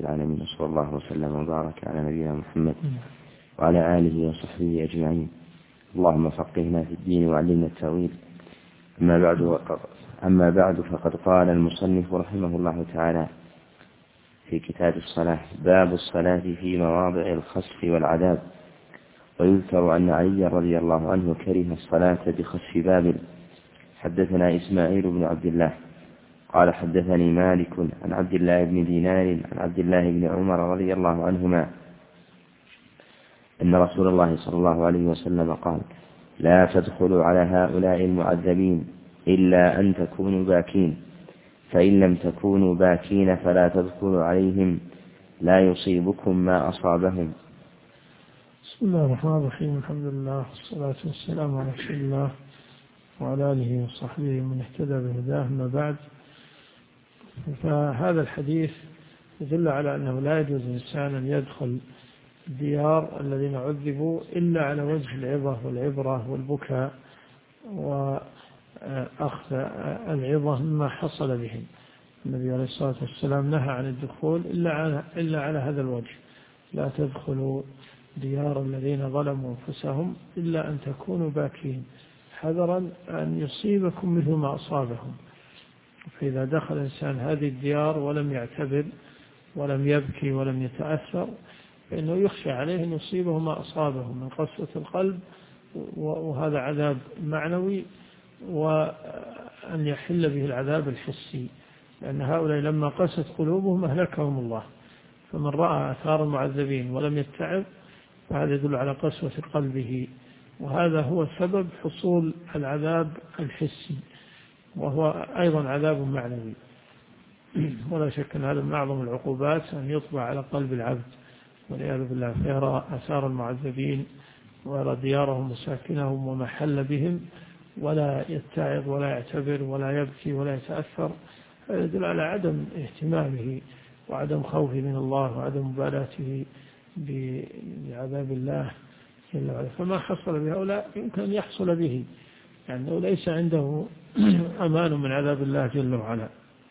العالمين، صلى الله وسلم وبارك على نبينا محمد وعلى آله وصحبه أجمعين. اللهم فقهنا في الدين وعلمنا التأويل. أما بعد فقد قال المصنف رحمه الله تعالى في كتاب الصلاة: باب الصلاة في مواضع الخسف والعذاب. ويذكر أن علي رضي الله عنه كره الصلاة بخسف بابل. حدثنا إسماعيل بن عبد الله قال حدثني مالك عن عبد الله بن دينار عن عبد الله بن عمر رضي الله عنهما أن رسول الله صلى الله عليه وسلم قال: لا تدخلوا على هؤلاء المعذبين إلا أن تكونوا باكين، فإن لم تكونوا باكين فلا تدخلوا عليهم، لا يصيبكم ما أصابهم. بسم الله الرحمن الرحيم. الحمد لله والصلاة والسلام على رسول الله وعلى آله وصحبه من اهتدى بهداه. أما بعد، فهذا الحديث يدل على أنه لا يجوز للإنسان أن يدخل الديار الذين عذبوا إلا على وجه العظة والعبرة والبكاء وأخذ العظة مما حصل بهم. النبي عليه الصلاة والسلام نهى عن الدخول إلا على هذا الوجه: لا تدخلوا ديار الذين ظلموا أنفسهم إلا أن تكونوا باكين، حذرا أن يصيبكم مثل ما أصابهم. فإذا دخل الإنسان هذه الديار ولم يعتبر ولم يبكي ولم يتأثر، فإنه يخشى عليه أن يصيبه ما أصابه من قسوة القلب، وهذا عذاب معنوي، وأن يحل به العذاب الحسي، لأن هؤلاء لما قست قلوبهم أهلكهم الله. فمن رأى آثار المعذبين ولم يتعب فهذا يدل على قسوة قلبه، وهذا هو سبب حصول العذاب الحسي، وهو أيضا عذاب معنوي. ولا شك أن هذا من أعظم العقوبات، أن يطبع على قلب العبد والعياذ بالله، فيرى آثار المعذبين ويرى ديارهم وساكنهم ومحل بهم، ولا يتعظ ولا يعتبر ولا يبكي ولا يتأثر. هذا يدل على عدم اهتمامه وعدم خوفه من الله وعدم مبالاته بعذاب الله جل وعلا. فما حصل بهؤلاء يمكن أن يحصل به، لأنه ليس عنده أمان من عذاب الله جل وعلا.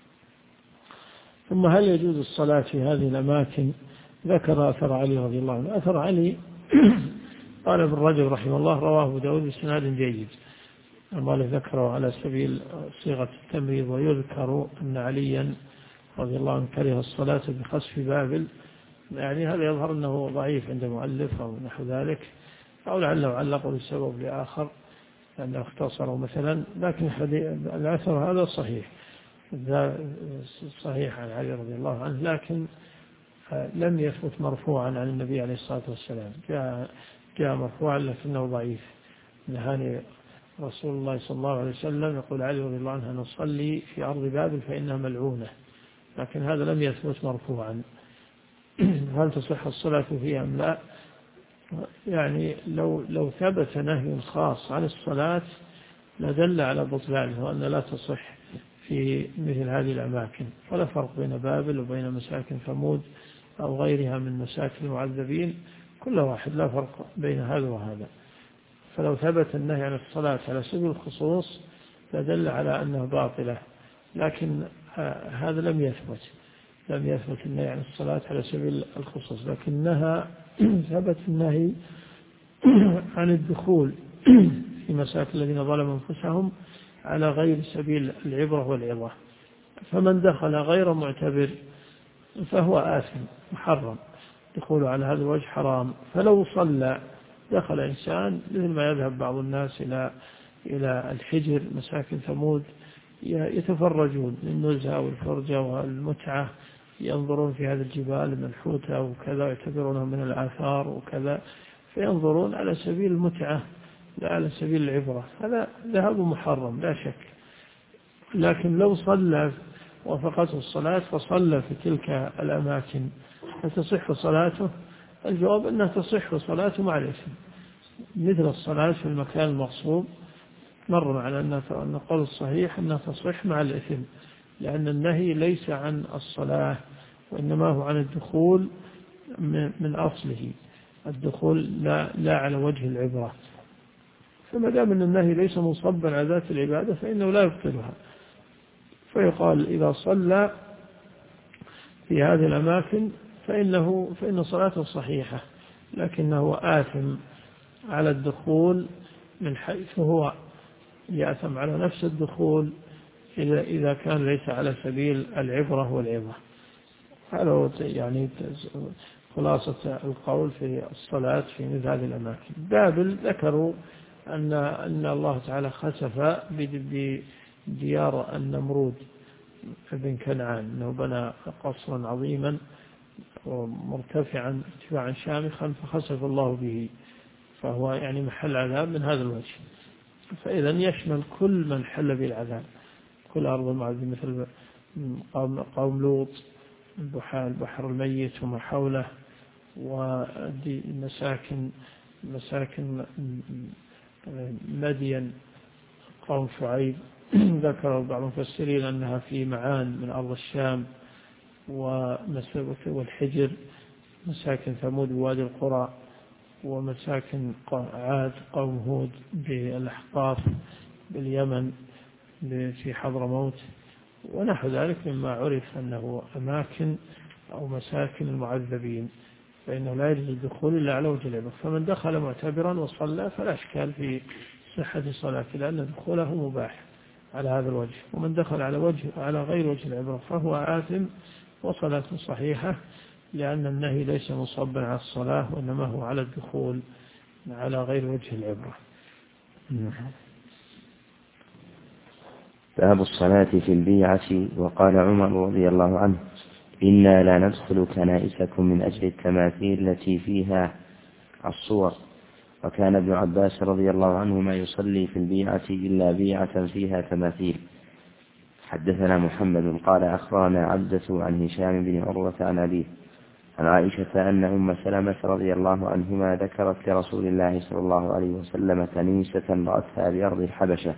ثم هل يجوز الصلاة في هذه الأماكن؟ ذكر أثر علي رضي الله عنه. أثر علي قال ابن رجب رحمه الله: رواه أبو داود بسناد جيد. المؤلف ذكره على سبيل صيغة التمريض. ويذكر أن عليا رضي الله عنه كره الصلاة بخسف بابل. يعني هذا يظهر أنه ضعيف عند مؤلف أو نحو ذلك، أو لعله علقه لسبب لآخر لأنه اختصره مثلا. لكن الأثر هذا صحيح عن علي رضي الله عنه، لكن لم يثبت مرفوعا عن النبي عليه الصلاة والسلام. جاء مرفوعا لكنه ضعيف. نهاني رسول الله صلى الله عليه وسلم، يقول علي رضي الله عنه: نصلي في أرض بابل فإنها ملعونة. لكن هذا لم يثبت مرفوعا. هل تصح الصلاة فيها أم لا؟ يعني لو ثبت نهي خاص عن الصلاة لدل على بطلانه وأن لا تصح في مثل هذه الأماكن. ولا فرق بين بابل وبين مساكن ثمود أو غيرها من مساكن المعذبين، كل واحد، لا فرق بين هذا وهذا. فلو ثبت النهي عن الصلاة على سبيل الخصوص لدل على أنه باطلة، لكن هذا لم يثبت النهي عن الصلاة على سبيل الخصوص، لكنها ثبت النهي عن الدخول في مساكن الذين ظلموا أنفسهم على غير سبيل العبرة والعظة. فمن دخل غير معتبر فهو آثم محرم، دخوله على هذا الوجه حرام. فلو صلى دخل إنسان مثل ما يذهب بعض الناس إلى الحجر مساكن ثمود، يتفرجون للنزهة والفرجة والمتعة، ينظرون في هذه الجبال المنحوتة وكذا، يعتبرونها من الآثار وكذا، فينظرون على سبيل المتعة لا على سبيل العبرة. هذا ذهاب محرم لا شك. لكن لو صلى وفقته الصلاة فصلى في تلك الأماكن فتصح صلاته؟ الجواب أنها تصح صلاته مع الإثم، مثل الصلاة في المكان المغصوب. مر معنا أن القول الصحيح أنها تصح مع الإثم، لأن النهي ليس عن الصلاة وإنما هو عن الدخول من أصله، الدخول لا على وجه العبرة. فما دام أن النهي ليس مصبا على ذات العبادة فإنه لا يبطلها. فيقال إذا صلى في هذه الأماكن فإن صلاته صحيحة، لكنه آثم على الدخول من حيث هو يأثم على نفس الدخول إذا كان ليس على سبيل العبرة والعظة. هذا يعني خلاصة القول في الصلاة في مثل هذه الأماكن. بابل ذكروا أن الله تعالى خسف بديار النمرود ابن كنعان، أنه بنى قصرا عظيما ومرتفعا ارتفاعا شامخا فخسف الله به، فهو يعني محل عذاب من هذا الوجه. فإذا يشمل كل من حل بالعذاب، كل أرض المعذب، مثل قوم لوط، البحر الميت وما حوله، ومساكن مدين، قوم شعيب ذكر بعض المفسرين أنها في معان من أرض الشام، والحجر، مساكن ثمود ووادي القرى، ومساكن عاد قوم هود بالأحقاف باليمن في حضرموت، ونحو ذلك مما عرف أنه أماكن أو مساكن المعذبين، فإنه لا يجوز الدخول إلا على وجه العبرة. فمن دخل معتبرا وصلى فلا إشكال في صحة صلاته، لأن دخوله مباح على هذا الوجه. ومن دخل على غير وجه العبرة فهو آثم وصلاته صحيحة، لأن النهي ليس مصبا على الصلاة، وإنما هو على الدخول على غير وجه العبرة. باب الصلاة في البيعة. وقال عمر رضي الله عنه: إنا لا ندخل كنائسكم من أجل التماثيل التي فيها الصور. وكان ابن عباس رضي الله عنهما يصلي في البيعة إلا بيعة فيها تماثيل. حدثنا محمد قال أخبرنا عبدة عن هشام بن عروة عن أبيه عن عائشة أن أم سلمة رضي الله عنهما ذكرت لرسول الله صلى الله عليه وسلم كنيسة رأتها بأرض الحبشة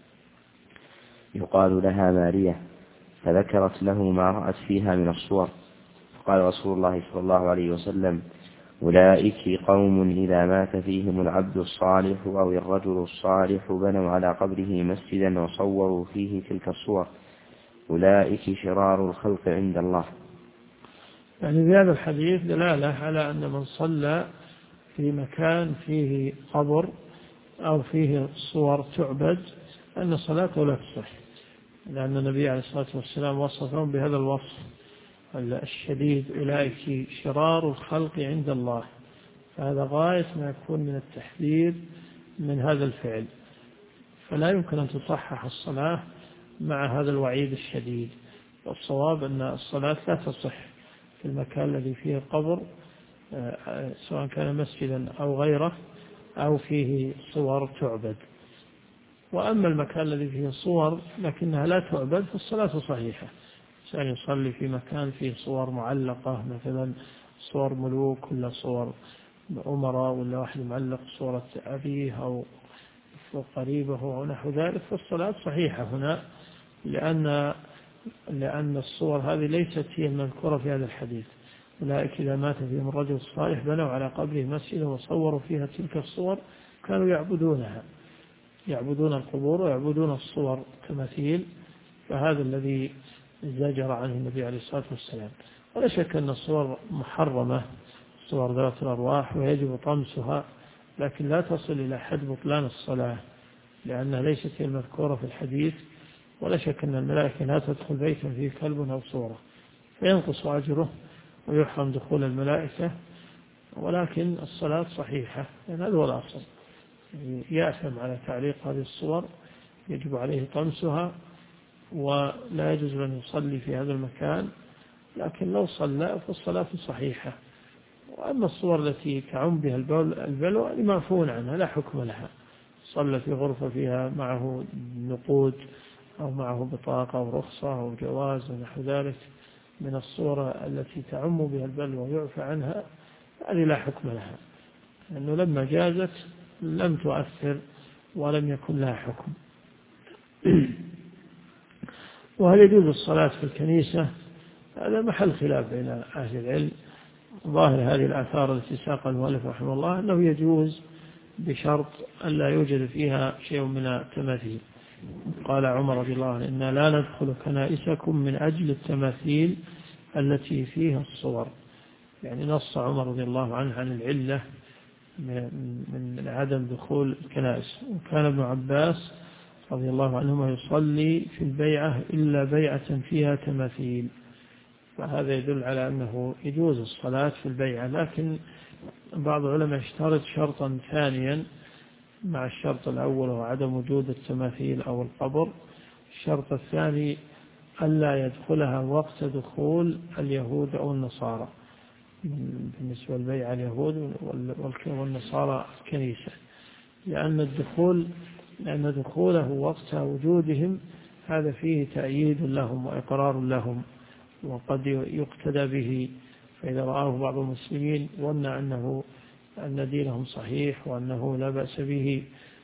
يقال لها مارية، فذكرت له ما رأت فيها من الصور. فقال رسول الله صلى الله عليه وسلم: أولئك قوم إذا مات فيهم العبد الصالح أو الرجل الصالح بنوا على قبره مسجدا وصوروا فيه تلك الصور، أولئك شرار الخلق عند الله. يعني في هذا الحديث دلالة على أن من صلى في مكان فيه قبر أو فيه صور تعبد أن صلاته لا تصح، لأن النبي عليه الصلاة والسلام وصفهم بهذا الوصف الشديد: أولئك شرار الخلق عند الله. فهذا غاية ما يكون من التحذير من هذا الفعل، فلا يمكن أن تصحح الصلاة مع هذا الوعيد الشديد. والصواب أن الصلاة لا تصح في المكان الذي فيه قبر، سواء كان مسجدا أو غيره أو فيه صور تعبد. وأما المكان الذي فيه صور لكنها لا تعبد فالصلاة صحيحة. إنسان يصلي في مكان فيه صور معلقة، مثلا صور ملوك ولا صور أمراء، ولا واحد معلق صورة أبيه أو قريبه أو نحو ذلك، فالصلاة صحيحة هنا، لأن الصور هذه ليست هي المذكورة في هذا الحديث. أولئك إذا مات فيهم الرجل الصالح بنوا على قبره مسجدا وصوروا فيها تلك الصور، كانوا يعبدون القبور ويعبدون الصور تماثيل. فهذا الذي زجر عنه النبي عليه الصلاة والسلام. ولا شك أن الصور محرمة، صور ذات الأرواح، ويجب طمسها، لكن لا تصل إلى حد بطلان الصلاة، لأنها ليست هي المذكورة في الحديث. ولا شك أن الملائكة لا تدخل بيتا فيه كلب أو صورة، فينقص أجره ويحرم دخول الملائكة. ولكن الصلاة صحيحة، يعني هذا هو الأصل. يأثم على تعليق هذه الصور، يجب عليه طمسها، ولا يجوز أن يصلي في هذا المكان. لكن لو صلى فالصلاة صحيحة. وأما الصور التي تعم بها البلوى معفون عنها، لا حكم لها. صلى في غرفة فيها معه نقود أو معه بطاقة أو رخصة أو جواز ونحو ذلك من الصورة التي تعم بها البلوى ويعفى عنها، هذه لا حكم لها، لأنه لما جازت لم تؤثر ولم يكن لها حكم. وهل يجوز الصلاة في الكنيسة؟ هذا محل خلاف بين أهل العلم. ظاهر هذه الآثار التي ساقها المؤلف رحمه الله أنه يجوز بشرط أن لا يوجد فيها شيء من التماثيل. قال عمر رضي الله عنه: إنا لا ندخل كنائسكم من أجل التماثيل التي فيها الصور. يعني نص عمر رضي الله عنه عن العلة من عدم دخول الكنائس. وكان ابن عباس رضي الله عنهما يصلي في البيعة إلا بيعة فيها تماثيل، فهذا يدل على أنه يجوز الصلاة في البيعة. لكن بعض العلماء اشترط شرطا ثانيا مع الشرط الأول، وهو عدم وجود التماثيل أو القبر. الشرط الثاني ألا يدخلها وقت دخول اليهود أو النصارى، بالنسبة للبيعة اليهود والنصارى الكنيسة، لأن دخوله وقت وجودهم هذا فيه تأييد لهم وإقرار لهم، وقد يقتدى به. فإذا رآه بعض المسلمين ظن أن دينهم صحيح وأنه لا بأس به.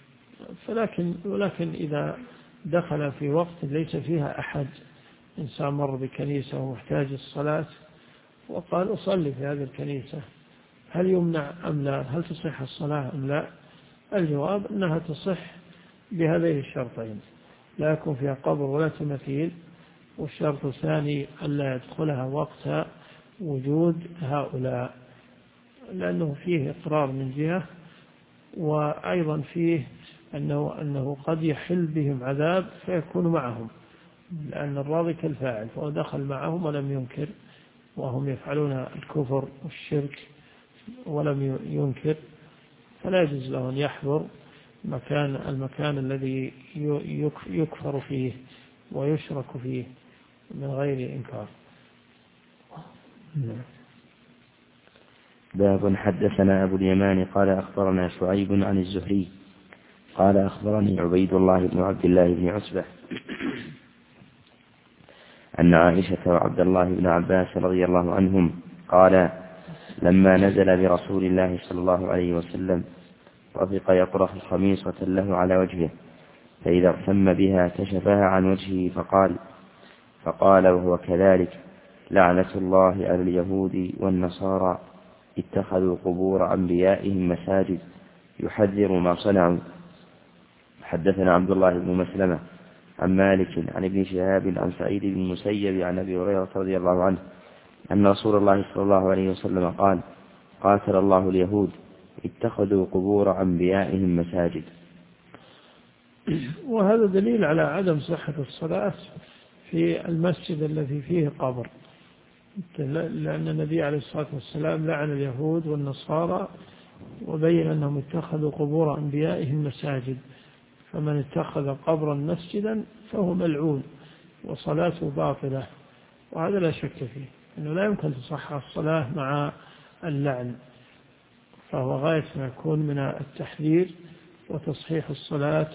ولكن إذا دخل في وقت ليس فيها أحد، إنسان مر بكنيسة ومحتاج الصلاة وقال أصلي في هذه الكنيسة، هل يمنع أم لا؟ هل تصح الصلاة أم لا؟ الجواب أنها تصح بهذين الشرطين: لا يكون فيها قبر ولا تمثيل، والشرط الثاني ألا يدخلها وقت وجود هؤلاء، لأنه فيه إقرار من جهة، وأيضا فيه أنه قد يحل بهم عذاب فيكون معهم، لأن الراضي كالفاعل، فهو دخل معهم ولم ينكر وهم يفعلون الكفر والشرك ولم ينكر، فلا يجوز له أن يحضر المكان الذي يكفر فيه ويشرك فيه من غير إنكار. باب حدثنا أبو اليمان قال أخبرنا شعيب عن الزهري قال أخبرني عبيد الله بن عبد الله بن عتبة أن عائشة وعبد الله بن عباس رضي الله عنهم قال لما نزل برسول الله صلى الله عليه وسلم رفق يطرح خميصة له على وجهه، فإذا ارتم بها كشفها عن وجهه فقال وهو كذلك: لعنة الله على اليهود والنصارى اتخذوا قبور أنبيائهم مساجد، يحذر ما صنعوا. حدثنا عبد الله بن مسلمة عن مالك عن ابن شهاب عن سعيد بن المسيب عن أبي هريرة رضي الله عنه أن رسول الله صلى الله عليه وسلم قال: قاتل الله اليهود اتخذوا قبور أنبيائهم مساجد. وهذا دليل على عدم صحة الصلاة في المسجد الذي فيه قبر، لأن النبي عليه الصلاة والسلام لعن اليهود والنصارى وبين أنهم اتخذوا قبور أنبيائهم مساجد، فمن اتخذ قبرا مسجدا فهو ملعون وصلاته باطلة، وهذا لا شك فيه أنه لا يمكن تصح الصلاة مع اللعن، فهو غاية ما يكون من التحذير وتصحيح الصلاة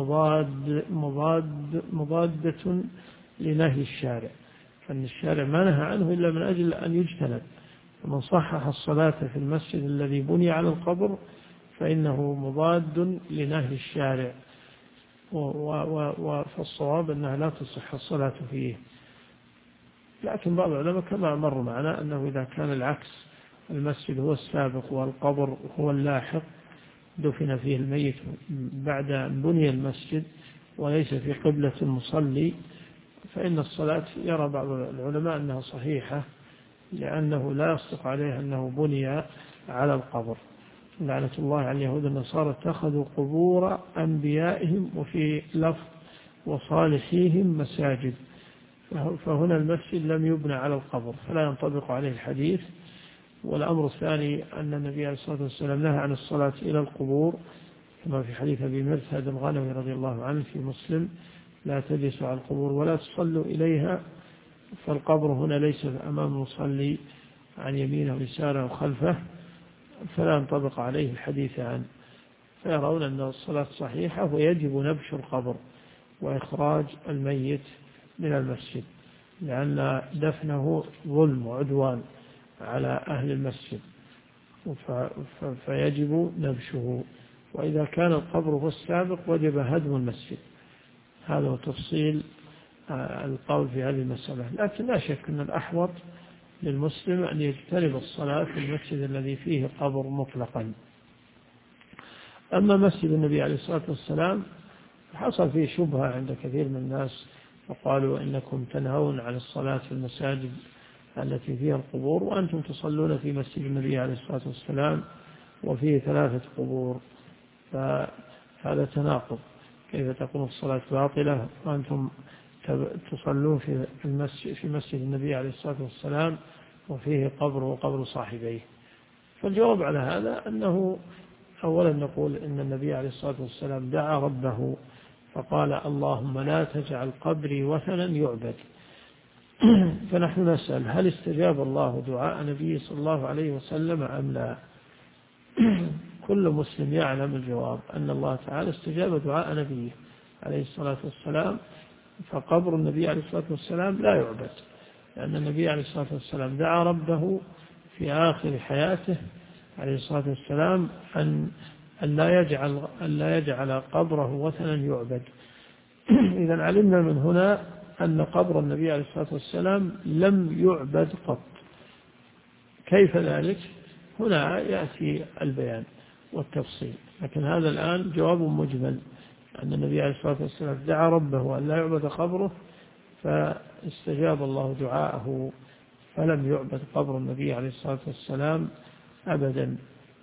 مضادة لنهي الشارع، فإن الشارع ما نهى عنه إلا من أجل أن يجتنب. فمن صحح الصلاة في المسجد الذي بني على القبر فإنه مضاد لنهي الشارع، فالصواب أنها لا تصح الصلاة فيه. لكن بعض العلماء كما مر معنا أنه إذا كان العكس، المسجد هو السابق والقبر هو اللاحق، دفن فيه الميت بعد أن بني المسجد وليس في قبلة المصلي، فإن الصلاة يرى بعض العلماء أنها صحيحة، لأنه لا يصدق عليه أنه بني على القبر. لعنة الله على اليهود والنصارى اتخذوا قبور أنبيائهم، وفي لفظ وصالحيهم مساجد، فهنا المسجد لم يبنى على القبر فلا ينطبق عليه الحديث. والأمر الثاني أن النبي عليه الصلاة والسلام نهى عن الصلاة إلى القبور، كما في حديث أبي مرثد الغنوي رضي الله عنه في مسلم: لا تجلسوا على القبور ولا تصلوا إليها، فالقبر هنا ليس أمام المصلي عن يمينه ويساره وخلفه، فلا ينطبق عليه الحديث عنه، فيرون أن الصلاة صحيحة ويجب نبش القبر وإخراج الميت من المسجد، لأن دفنه ظلم وعدوان على أهل المسجد، فيجب نبشه. وإذا كان القبر هو السابق وجب هدم المسجد. هذا هو تفصيل القول في هذه المسألة. لكن لا شك أن الأحوط للمسلم أن يجتنب الصلاة في المسجد الذي فيه قبر مطلقا. أما مسجد النبي عليه الصلاة والسلام حصل فيه شبهة عند كثير من الناس، وقالوا إنكم تنهون عن الصلاة في المساجد التي فيها القبور، وأنتم تصلون في مسجد النبي عليه الصلاة والسلام وفيه 3 قبور، فهذا تناقض. كيف تكون الصلاة باطلة وأنتم تصلون في مسجد النبي عليه الصلاة والسلام وفيه قبر وقبر صاحبيه؟ فالجواب على هذا أنه أولا نقول إن النبي عليه الصلاة والسلام دعا ربه فقال اللهم لا تجعل قبري وثنا يعبد. فنحن نسأل هل استجاب الله دعاء نبي صلى الله عليه وسلم أم لا؟ كل مسلم يعلم الجواب أن الله تعالى استجاب دعاء نبيه عليه الصلاة والسلام، فقبر النبي عليه الصلاة والسلام لا يعبد، لأن النبي عليه الصلاة والسلام دعا ربه في آخر حياته عليه الصلاة والسلام أن لا يجعل قبره وثنا يعبد. إذا علمنا من هنا أن قبر النبي عليه الصلاة والسلام لم يعبد قط. كيف ذلك؟ هنا يأتي البيان والتفصيل، لكن هذا الآن جواب مجمل أن النبي عليه الصلاة والسلام دعا ربه أن لا يعبد قبره فاستجاب الله دعاءه، فلم يعبد قبر النبي عليه الصلاة والسلام أبدا،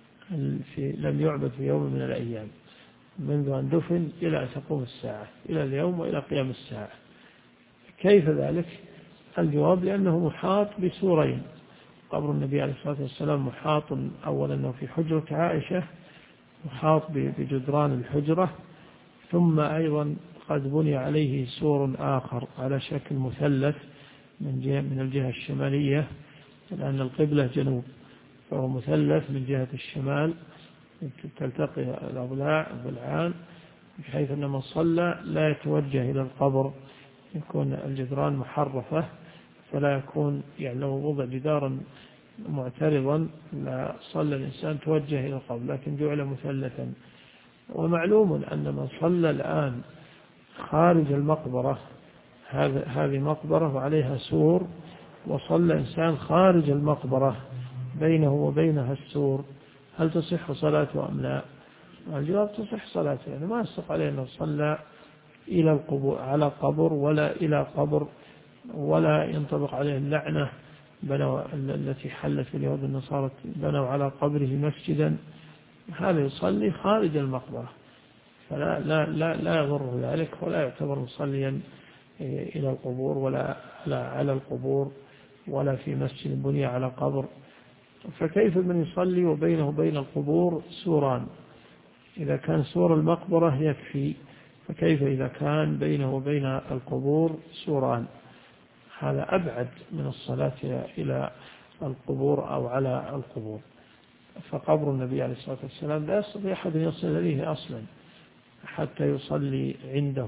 لم يعبد في يوم من الأيام منذ أن دفن إلى أن تقوم الساعة، إلى اليوم وإلى قيام الساعة. كيف ذلك؟ الجواب لأنه محاط بسورين. قبر النبي عليه الصلاة والسلام محاط أولا أنه في حجرة عائشة، محاط بجدران الحجرة، ثم أيضا قد بني عليه سور آخر على شكل مثلث من الجهة الشمالية، لأن القبلة جنوب، فهو مثلث من جهة الشمال تلتقي الأضلاع بالعان، بحيث أن من صلى لا يتوجه إلى القبر، يكون الجدران محرفة، فلا يكون يعني لو وضع جدارا معترضا لا صلى الإنسان توجه إلى القبر، لكن جعل مثلثا. ومعلوم أن من صلى الآن خارج المقبرة، هذه مقبرة وعليها سور، وصلى إنسان خارج المقبرة بينه وبينها السور، هل تصح صلاته أم لا؟ الجواب تصح صلاته، يعني ما يصح عليه أنه صلى إلى القبور على قبر ولا إلى قبر، ولا ينطبق عليه اللعنة التي حلت في اليهود والنصارى بنوا على قبره مسجدا. هذا يصلي خارج المقبرة، فلا لا لا لا يضر ذلك، ولا يعتبر مصليا إلى القبور ولا على القبور ولا في مسجد بني على قبر. فكيف من يصلي وبينه وبين القبور سوران؟ إذا كان سور المقبرة يكفي، فكيف إذا كان بينه وبين القبور سوران؟ هذا أبعد من الصلاة إلى القبور أو على القبور. فقبر النبي عليه الصلاة والسلام لا يستطيع أحد يصل إليه أصلا حتى يصلي عنده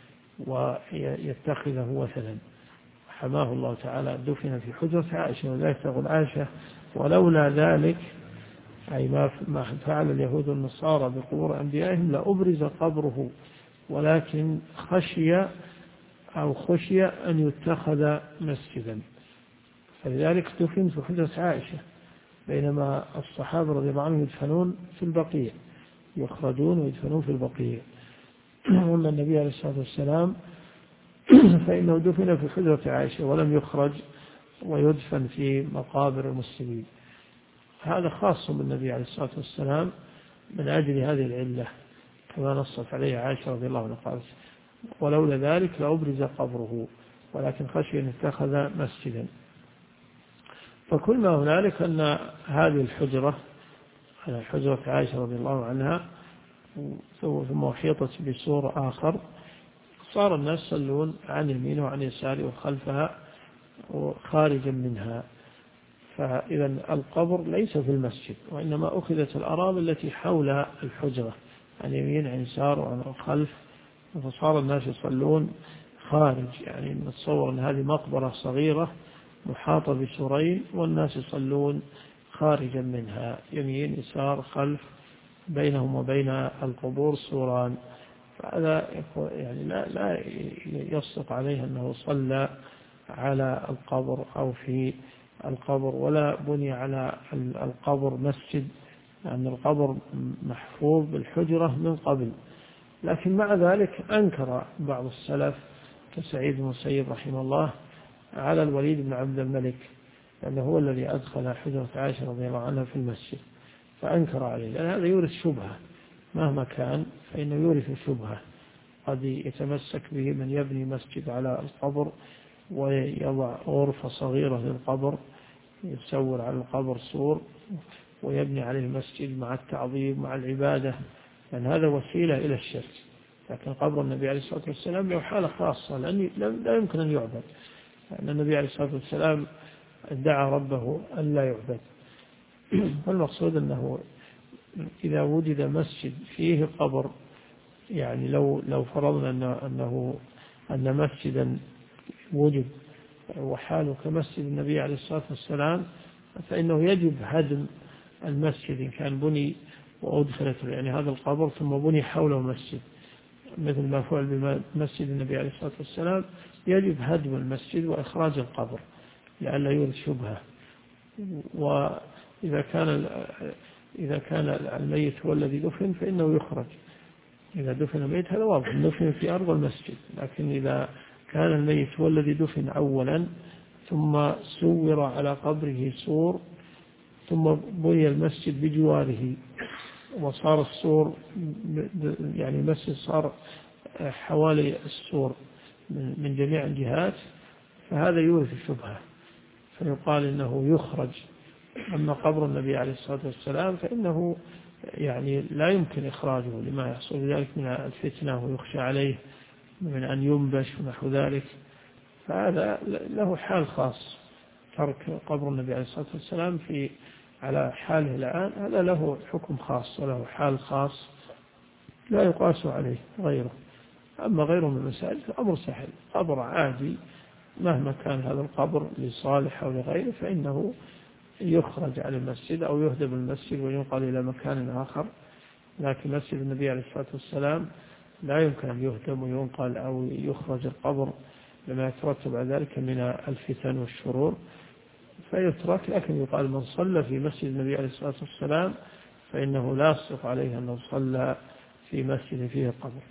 ويتخذه وثنا. حماه الله تعالى، دفن في حجرة عائشة، وذلك تقول عائشة ولولا ذلك، أي ما فعل اليهود والنصارى بقبور أنبيائهم لأبرز قبره، ولكن خشي أن يتخذ مسجدا، فلذلك دفن في حجرة عائشة، بينما الصحابة رضي الله عنهم يدفنون في البقيع، يخرجون ويدفنون في البقيع. وأما النبي عليه الصلاة والسلام فإنه دفن في حجرة عائشة ولم يخرج ويدفن في مقابر المسلمين. هذا خاص بالنبي عليه الصلاة والسلام من أجل هذه العلة، كما نصت عليه عائشة رضي الله عنها قالت ولولا ذلك لأبرز قبره، ولكن خشي أن يتخذ مسجدا. فكل ما هنالك أن هذه الحجرة، حجرة عائشة رضي الله عنها، ثم أحيطت بسور آخر، صار الناس يصلون عن يمينه وعن يساره وخلفها وخارجا منها. فإذا القبر ليس في المسجد، وإنما أخذت الأراضي التي حول الحجرة عن يمين عن يسار وعن الخلف، فصار الناس يصلون خارج. يعني نتصور أن هذه مقبرة صغيرة محاطة بسورين، والناس يصلون خارجا منها، يمين يسار خلف، بينهم وبين القبور سوران. فهذا يعني لا يصدق عليه أنه صلى على القبر أو في القبر، ولا بني على القبر مسجد، لأن القبر محفوظ بالحجرة من قبل. لكن مع ذلك أنكر بعض السلف كسعيد بن المسيب رحمه الله على الوليد بن عبد الملك لأنه هو الذي أدخل حجرة عائشة رضي الله عنها في المسجد، فأنكر عليه، لأن هذا يورث شبهة مهما كان، فإنه يورث شبهة. قد يتمسك به من يبني مسجد على القبر ويضع غرفة صغيرة للقبر، يسور على القبر سور ويبني عليه المسجد مع التعظيم مع العبادة، لأن هذا وسيلة إلى الشرك. لكن قبر النبي عليه الصلاة والسلام له حالة خاصة، لأن لا يمكن أن يعبد، لأن النبي عليه الصلاة والسلام دعا ربه أن لا يعبد. والمقصود أنه إذا وجد مسجد فيه قبر، يعني لو فرضنا أن مسجدا وجد وحاله كمسجد النبي عليه الصلاة والسلام، فإنه يجب هدم المسجد إن كان بني وأدخلت يعني هذا القبر ثم بني حوله مسجد، مثل ما فعل بمسجد النبي عليه الصلاة والسلام، يجب هدم المسجد وإخراج القبر لئلا يورث شبهة. وإذا كان الميت هو الذي دفن فإنه يخرج. إذا دفن الميت هذا واضح، دفن في أرض المسجد. لكن إذا كان الميت هو الذي دفن أولا ثم سور على قبره سور ثم بني المسجد بجواره وصار السور يعني المسجد صار حوالي السور من جميع الجهات، فهذا يورث الشبهة، فيقال إنه يخرج. أما قبر النبي عليه الصلاة والسلام فإنه يعني لا يمكن إخراجه لما يحصل ذلك من الفتنة ويخشى عليه من أن ينبش ونحو ذلك، فهذا له حال خاص. ترك قبر النبي عليه الصلاة والسلام على حاله الآن هذا له حكم خاص وله حال خاص لا يقاس عليه غيره. أما غيره من المسائل فأمر سهل، قبر عادي مهما كان هذا القبر لصالح أو لغيره فإنه يخرج عن المسجد أو يهدم المسجد وينقل إلى مكان آخر. لكن مسجد النبي عليه الصلاة والسلام لا يمكن أن يهدم وينقل أو يخرج القبر لما يترتب على ذلك من الفتن والشرور، فيترك. لكن يقال من صلى في مسجد النبي عليه الصلاة والسلام فإنه لا يصدق عليه أنه صلى في مسجد فيه قبر.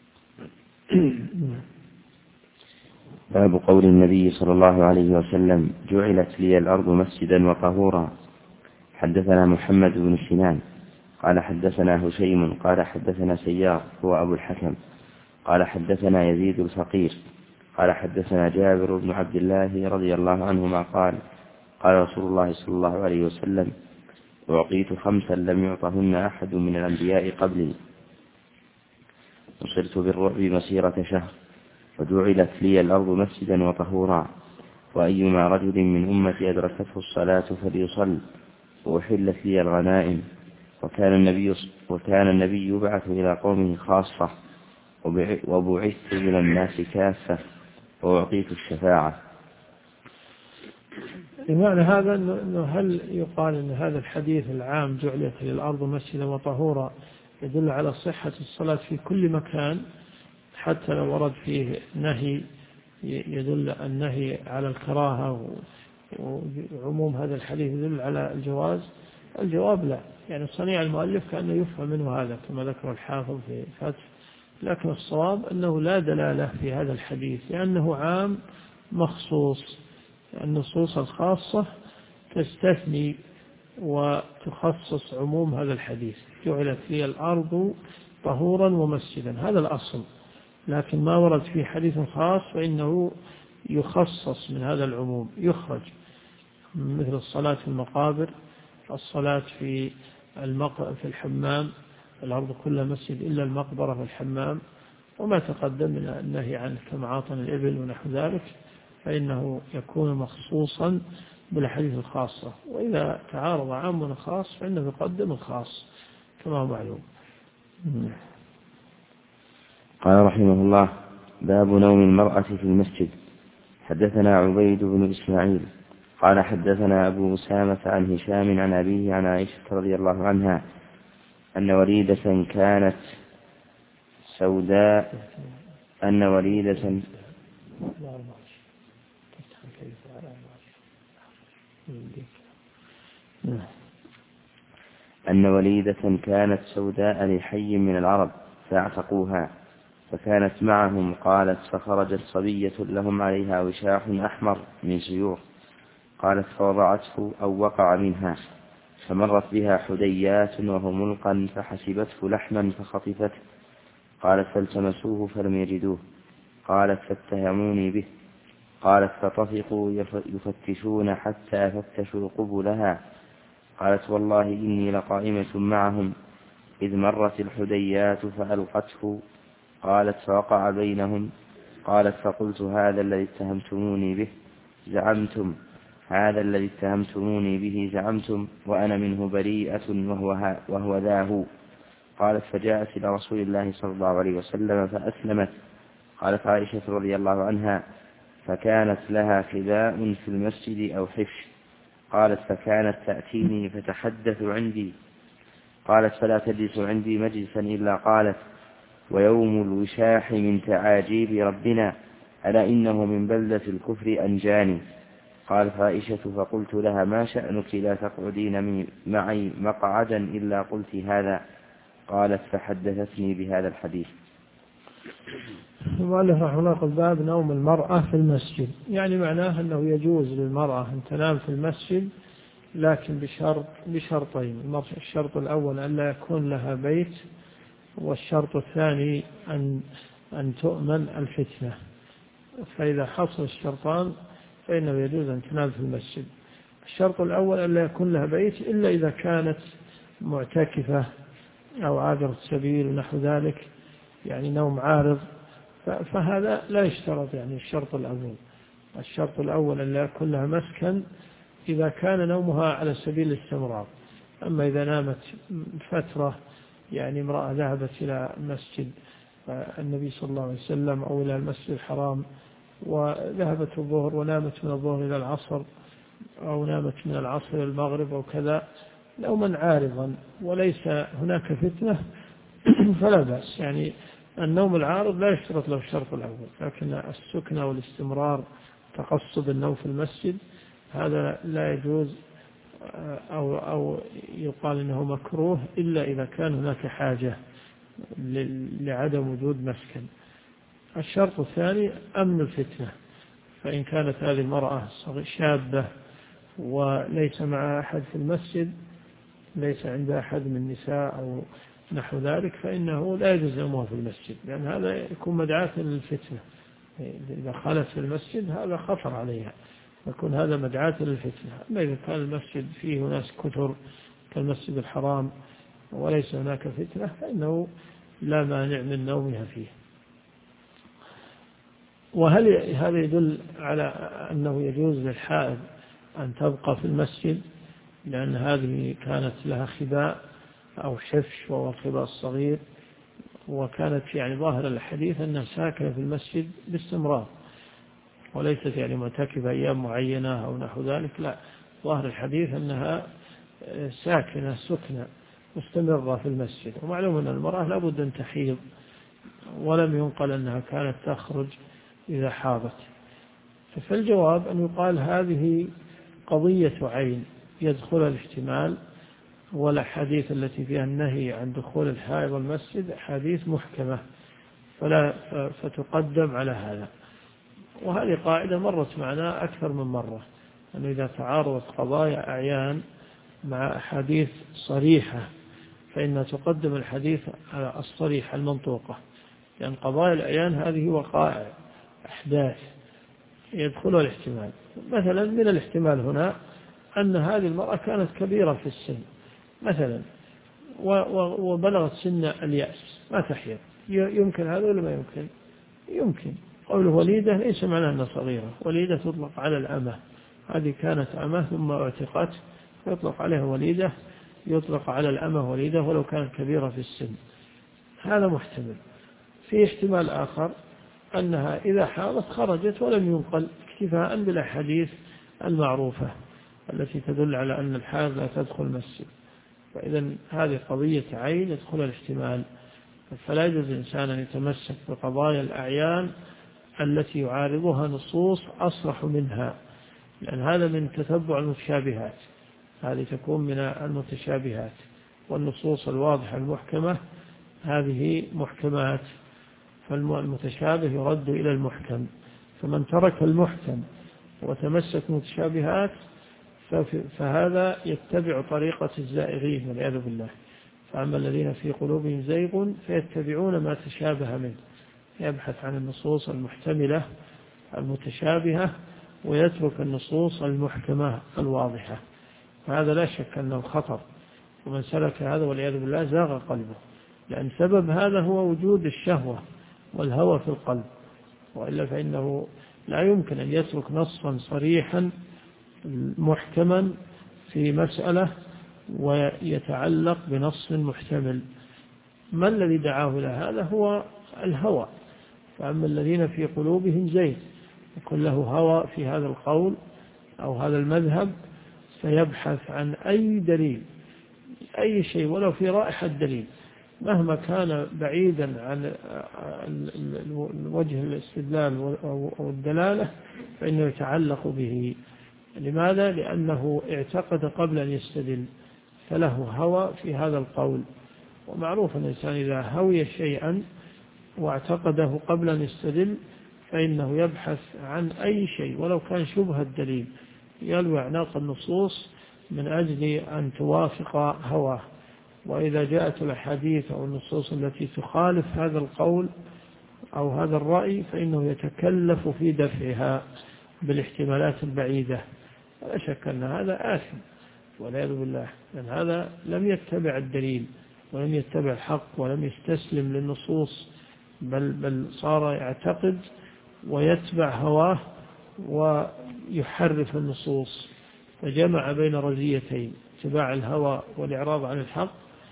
باب قول النبي صلى الله عليه وسلم: جعلت لي الأرض مسجدا وطهورا. حدثنا محمد بن سنان قال حدثنا هشيم قال حدثنا سيار هو أبو الحكم قال حدثنا يزيد الفقير قال حدثنا جابر بن عبد الله رضي الله عنهما قال: قال رسول الله صلى الله عليه وسلم: أعطيت 5 لم يعطهن أحد من الأنبياء قبلي، نصرت بالرعب مسيرة شهر، وجعلت لي الأرض مسجدا وطهورا، وأيما رجل من أمتي أدركته الصلاة فليصل، وأحلت لي الغنائم، وكان النبي يبعث إلى قومه خاصة، وبعثت إلى الناس كافة، وأعطيت الشفاعة. بمعنى هذا أنه هل يقال أن هذا الحديث العام جعلت للأرض مسجدا وطهورا يدل على صحة الصلاة في كل مكان، حتى لو ورد فيه نهي يدل النهي على الكراهة، وعموم هذا الحديث يدل على الجواز؟ الجواب لا، يعني صنيع المؤلف كأنه يفهم منه هذا كما ذكر الحافظ في فتح، لكن الصواب أنه لا دلالة في هذا الحديث لأنه عام مخصوص، النصوص الخاصة تستثني وتخصص عموم هذا الحديث. جعلت لي الأرض طهورا ومسجدا، هذا الأصل، لكن ما ورد في حديث خاص فإنه يخصص من هذا العموم، يخرج، مثل الصلاة في المقابر، الصلاة في الحمام، الأرض كلها مسجد إلا المقبرة في الحمام، وما تقدم من النهي عنه كمعاطن الإبل ونحو ذلك، فإنه يكون مخصوصا بالحديث الخاصة. وإذا تعارض عام وخاص فإنه يقدم الخاص كما هو معلوم. قال رحمه الله: باب نوم المرأة في المسجد. حدثنا عبيد بن إسماعيل قال حدثنا أبو أسامة عن هشام عن أبيه عن عائشة رضي الله عنها أن وليدة كانت سوداء لحي من العرب فاعتقوها، فكانت معهم. قالت: فخرجت صبية لهم عليها وشاح أحمر من سيور، قالت فوضعته أو وقع منها، فمرت بها حديات وهو ملقا فحسبته لحما فخطفته. قالت فالتمسوه فلم يجدوه. قالت فاتهموني به. قالت فطفقوا يفتشون حتى فتشوا قبلها. قالت والله إني لقائمة معهم إذ مرت الحديات فألقته. قالت فوقع بينهم. قالت فقلت هذا الذي اتهمتموني به زعمتم، هذا الذي اتهمتموني به زعمتم، وأنا منه بريئة وهو ذاه. قالت فجاءت إلى رسول الله صلى الله عليه وسلم فأسلمت. قالت عائشة رضي الله عنها فكانت لها خباء في المسجد أو حفش. قالت فكانت تأتيني فتحدث عندي. قالت فلا تجلس عندي مجلسا إلا قالت ويوم الوشاح من تعاجيب ربنا، ألا إنه من بلدة الكفر أنجاني. قالت عائشة فقلت لها ما شأنك لا تقعدين معي مقعدا إلا قلت هذا. قالت فحدثتني بهذا الحديث. المؤلف رحمه الله قال باب نوم المرأة في المسجد، يعني معناه أنه يجوز للمرأة أن تنام في المسجد، لكن بشرطين. الشرط الأول أن لا يكون لها بيت، والشرط الثاني أن تؤمن الفتنة. فإذا حصل الشرطان فإنه يجوز أن تنام في المسجد. الشرط الأول أن لا يكون لها بيت إلا إذا كانت معتكفة أو عابرة سبيل ونحو ذلك، يعني نوم عارض، فهذا لا يشترط يعني الشرط الأول. الشرط الأول أن لا يكون لها مسكن إذا كان نومها على سبيل الاستمرار. أما إذا نامت فترة، يعني امرأة ذهبت إلى مسجد النبي صلى الله عليه وسلم أو إلى المسجد الحرام وذهبت الظهر ونامت من الظهر إلى العصر، أو نامت من العصر إلى المغرب أو كذا، نوما عارضا وليس هناك فتنة فلا بأس. يعني النوم العارض لا يشترط له الشرط الأول، لكن السكنة والاستمرار تقصد النوم في المسجد هذا لا يجوز، أو يقال إنه مكروه إلا إذا كان هناك حاجة لعدم وجود مسكن. الشرط الثاني أمن الفتنة، فإن كانت هذه المرأة شابة وليس معها أحد في المسجد، ليس عندها أحد من النساء أو نحو ذلك، فإنه لا يجوز نومها في المسجد، لأن هذا يكون مدعاة للفتنة. إذا خلت في المسجد هذا خطر عليها، يكون هذا مدعاة للفتنة. أما إذا كان المسجد فيه ناس كثر كالمسجد الحرام وليس هناك فتنة فإنه لا مانع من نومها فيه. وهل هذا يدل على أنه يجوز للحائض أن تبقى في المسجد، لأن هذه كانت لها خباء أو حفش وهو الخباء الصغير، وكانت يعني ظاهر الحديث أنها ساكنة في المسجد باستمرار وليست يعني معتكفة أيام معينة أو نحو ذلك، لا، ظاهر الحديث أنها ساكنة سكنة مستمرة في المسجد. ومعلوم أن المرأة لابد أن تحيض، ولم ينقل أنها كانت تخرج إذا حاضت. فالجواب أن يقال هذه قضية عين يدخل الاحتمال، والأحاديث التي فيها النهي عن دخول الحائض المسجد حديث محكمة فتقدم على هذا. وهذه قاعدة مرت معنا أكثر من مرة، أنه إذا تعارضت قضايا أعيان مع أحاديث صريحة فإنها تقدم الحديث الصريح المنطوقة، لأن قضايا الأعيان هذه وقائع أحداث يدخلها الاحتمال. مثلا من الاحتمال هنا أن هذه المرأة كانت كبيرة في السن مثلا وبلغت سن اليأس ما تحيض، يمكن هذا ولا ما يمكن؟ يمكن. قوله وليدة ليس معناه أنها صغيرة، وليدة تطلق على الأمة، هذه كانت أمة ثم اعتقت يطلق عليها وليدة، يطلق على الأمة وليدة ولو كانت كبيرة في السن، هذا محتمل. في احتمال آخر أنها إذا حاضت خرجت ولم ينقل، اكتفاء بالأحاديث المعروفة التي تدل على أن الحائض لا تدخل المسجد. فإذا هذه قضية عين يدخل الاحتمال، فلا يجوز الإنسان أن يتمسك بقضايا الأعيان التي يعارضها نصوص أصرح منها، لأن هذا من تتبع المتشابهات، هذه تكون من المتشابهات، والنصوص الواضحة المحكمة هذه محكمات، فالمتشابه يرد إلى المحكم. فمن ترك المحكم وتمسك متشابهات فهذا يتبع طريقة الزائغين والعياذ بالله. فأما الذين في قلوبهم زيغ فيتبعون ما تشابه منه، يبحث عن النصوص المحتملة المتشابهة ويترك النصوص المحكمة الواضحة. هذا لا شك أنه خطر، ومن سلك هذا والعياذ بالله زاغ قلبه، لأن سبب هذا هو وجود الشهوة والهوى في القلب، وإلا فإنه لا يمكن أن يترك نصا صريحا محكما في مسألة ويتعلق بنص محتمل. ما الذي دعاه إلى هذا؟ هو الهوى. فأما الذين في قلوبهم زيغ يكون له هوى في هذا القول أو هذا المذهب، فيبحث عن أي دليل، أي شيء ولو في رائحة دليل، مهما كان بعيدا عن وجه الاستدلال أو الدلالة، فإنه يتعلق به. لماذا؟ لأنه اعتقد قبل أن يستدل، فله هوى في هذا القول. ومعروف أن الإنسان إذا هوي شيئا واعتقده قبل أن يستدل فإنه يبحث عن أي شيء ولو كان شبه الدليل، يلوي أعناق النصوص من أجل أن توافق هواه. وإذا جاءت الأحاديث أو النصوص التي تخالف هذا القول أو هذا الرأي فإنه يتكلف في دفعها بالاحتمالات البعيدة. لا شك أن هذا آثم والعياذ بالله، لأن هذا لم يتبع الدليل ولم يتبع الحق ولم يستسلم للنصوص، بل صار يعتقد ويتبع هواه ويحرف النصوص، فجمع بين رزيتين: اتباع الهوى والإعراض عن الحق،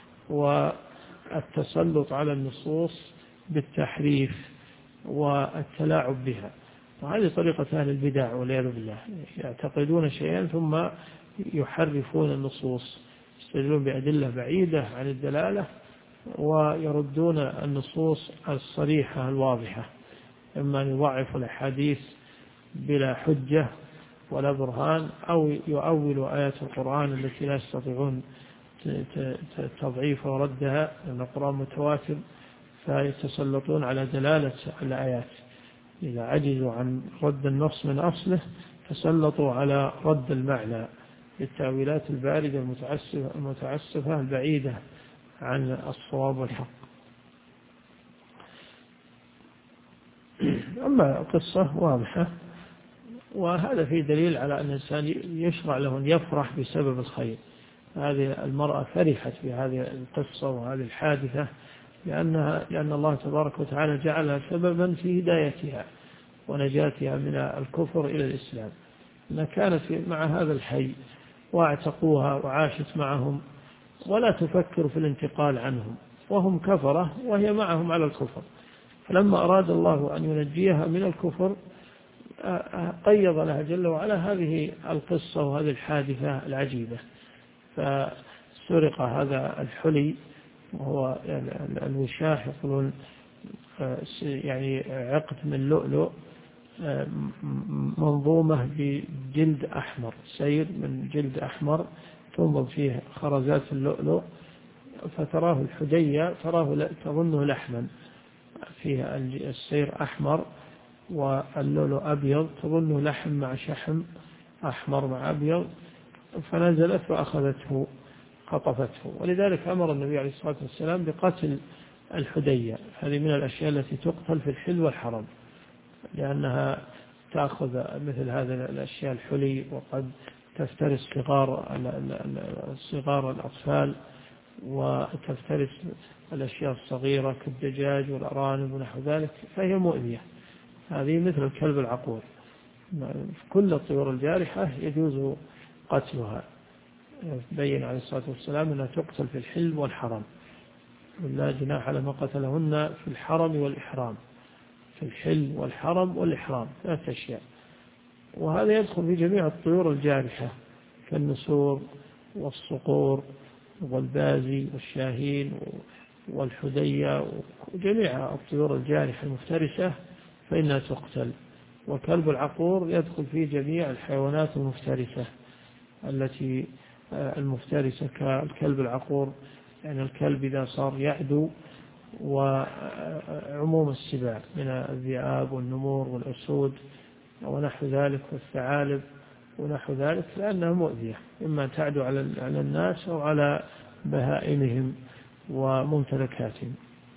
والتسلط على النصوص بالتحريف والتلاعب بها. وهذه طريقة أهل البدع والعياذ بالله، يعتقدون شيئا ثم يحرفون النصوص، يستدلون بأدلة بعيدة عن الدلالة ويردون النصوص الصريحة الواضحة، إما أن يضعف الأحاديث بلا حجة ولا برهان، أو يؤول آيات القرآن التي لا يستطيعون تضعيف وردها لأن القرآن متواتر، فيتسلطون على دلالة الآيات. إذا عجزوا عن رد النص من أصله تسلطوا على رد المعنى بالتأويلات الباردة المتعسفة البعيدة عن الصواب والحق. أما القصة واضحة، وهذا فيه دليل على أن الإنسان يشرع له أن يفرح بسبب الخير. هذه المرأة فرحت بهذه القصة وهذه الحادثة لأن الله تبارك وتعالى جعلها سببا في هدايتها ونجاتها من الكفر إلى الإسلام. أنها كانت مع هذا الحي واعتقوها وعاشت معهم ولا تفكر في الانتقال عنهم، وهم كفرة وهي معهم على الكفر. فلما أراد الله أن ينجيها من الكفر قيض لها جل وعلا هذه القصة وهذه الحادثة العجيبة. فسرق هذا الحلي وهو الوشاح، يقولون يعني عقد من لؤلؤ منظومة بجلد أحمر، سير من جلد أحمر تنظم فيه خرزات اللؤلؤ، فتراه الحدية تظنه لحما، فيه السير أحمر واللؤلؤ أبيض، تظنه لحم مع شحم، أحمر مع أبيض، فنزلت وأخذته خطفته. ولذلك أمر النبي عليه الصلاة والسلام بقتل الحدية. هذه من الأشياء التي تقتل في الحل والحرم، لأنها تأخذ مثل هذه الأشياء الحلي وقد تفترس صغار الأطفال، وتفترس الأشياء الصغيرة كالدجاج والأرانب ونحو ذلك، فهي مؤذية. هذه مثل الكلب العقور. كل الطيور الجارحة يجوز قتلها. بين عليه الصلاة والسلام أنها تقتل في الحل والحرم، ولا جناح على ما قتلهن في الحرم والإحرام. في الحل والحرم والإحرام 3 أشياء. وهذا يدخل في جميع الطيور الجارحة كالنسور والصقور والبازي والشاهين والحدية وجميع الطيور الجارحة المفترسة فإنها تقتل. وكلب العقور يدخل في جميع الحيوانات المفترسة التي المفترسة كالكلب العقور، يعني الكلب إذا صار يعدو، وعموم السباع من الذئاب والنمور والأسود ونحو ذلك والثعالب ونحو ذلك، لأنها مؤذية، إما تعدو على الناس أو على بهائمهم وممتلكاتهم.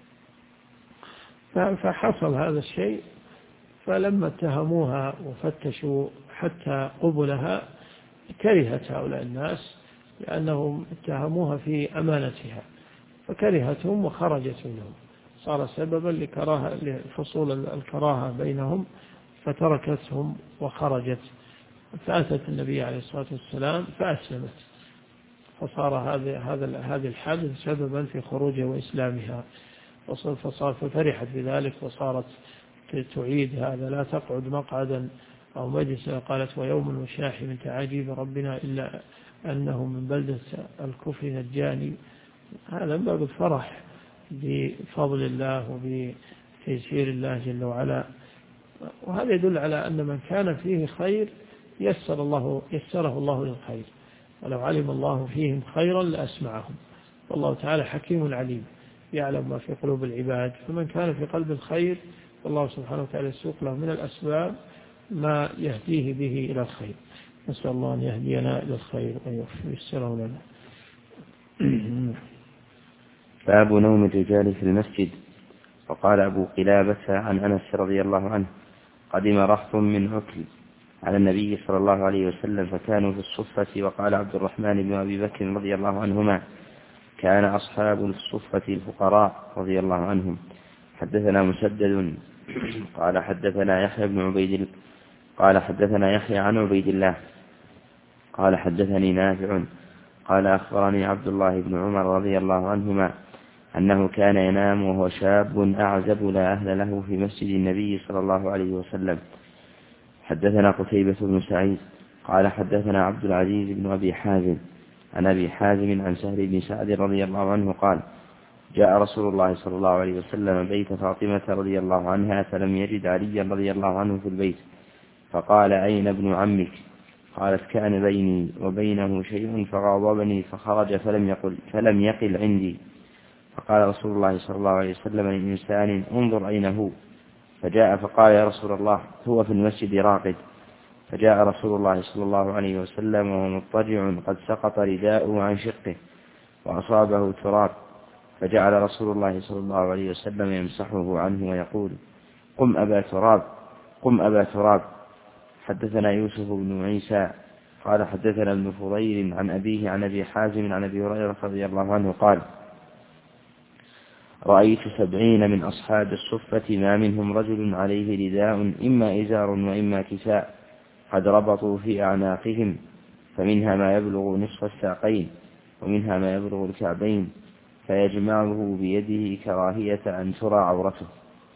فحصل هذا الشيء، فلما اتهموها وفتشوا حتى قبلها كرهت هؤلاء الناس، لأنهم اتهموها في أمانتها، فكرهتهم وخرجت منهم، صار سببا لفصول الكراهة بينهم، فتركتهم وخرجت، فأتت النبي عليه الصلاة والسلام فأسلمت، فصار هذا الحادث سببا في خروجها وإسلامها، ففرحت بذلك وصارت تعيد هذا: لا تقعد مقعدا أو مجلسا، قالت: ويوم وشاح من تعاجيب ربنا إلا أنه من بلدة الكفر نجاني. هذا من باب الفرح بفضل الله وبتيسير الله جل وعلا، وهذا يدل على أن من كان فيه خير يسره الله للخير، ولو علم الله فيهم خيرا لأسمعهم، والله تعالى حكيم عليم يعلم ما في قلوب العباد، فمن كان في قلب الخير والله سبحانه وتعالى يسوق له من الأسباب ما يهديه به إلى الخير. نسأل الله أن يهدينا إلى الخير وأن ييسره لنا. باب نوم الرجال في المسجد. وقال أبو قلابة عن أنس رضي الله عنه: قدم رهط من عكل على النبي صلى الله عليه وسلم فكانوا في الصفة. وقال عبد الرحمن بن أبي بكر رضي الله عنهما: كان أصحاب الصفة الفقراء رضي الله عنهم. حدثنا مسدد قال حدثنا يحيى عن عبيد الله قال حدثني نافع قال أخبرني عبد الله بن عمر رضي الله عنهما أنه كان ينام وهو شاب أعزب لا أهل له في مسجد النبي صلى الله عليه وسلم. حدثنا قتيبة بن سعيد قال حدثنا عبد العزيز بن أبي حازم عن أبي حازم عن سهل بن سعد رضي الله عنه قال: جاء رسول الله صلى الله عليه وسلم بيت فاطمة رضي الله عنها فلم يجد عليا رضي الله عنه في البيت، فقال: أين ابن عمك؟ قالت: كان بيني وبينه شيء فغاضبني فخرج فلم يقل عندي. فقال رسول الله صلى الله عليه وسلم للإنسان: انظر أين هو؟ فجاء فقال: يا رسول الله، هو في المسجد راقد. فجاء رسول الله صلى الله عليه وسلم وهو مضطجع قد سقط رداؤه عن شقه وأصابه تراب، فجعل رسول الله صلى الله عليه وسلم يمسحه عنه ويقول: قم أبا تراب. حدثنا يوسف بن عيسى قال حدثنا ابن فضيل عن أبيه عن أبي حازم عن أبي هريرة رضي الله عنه قال: رأيت 70 من أصحاب الصفة ما منهم رجل عليه رداء إما إزار وإما كساء قد ربطوا في أعناقهم، فمنها ما يبلغ نصف الساقين ومنها ما يبلغ الكعبين، فيجمعه بيده كراهية أن ترى عورته.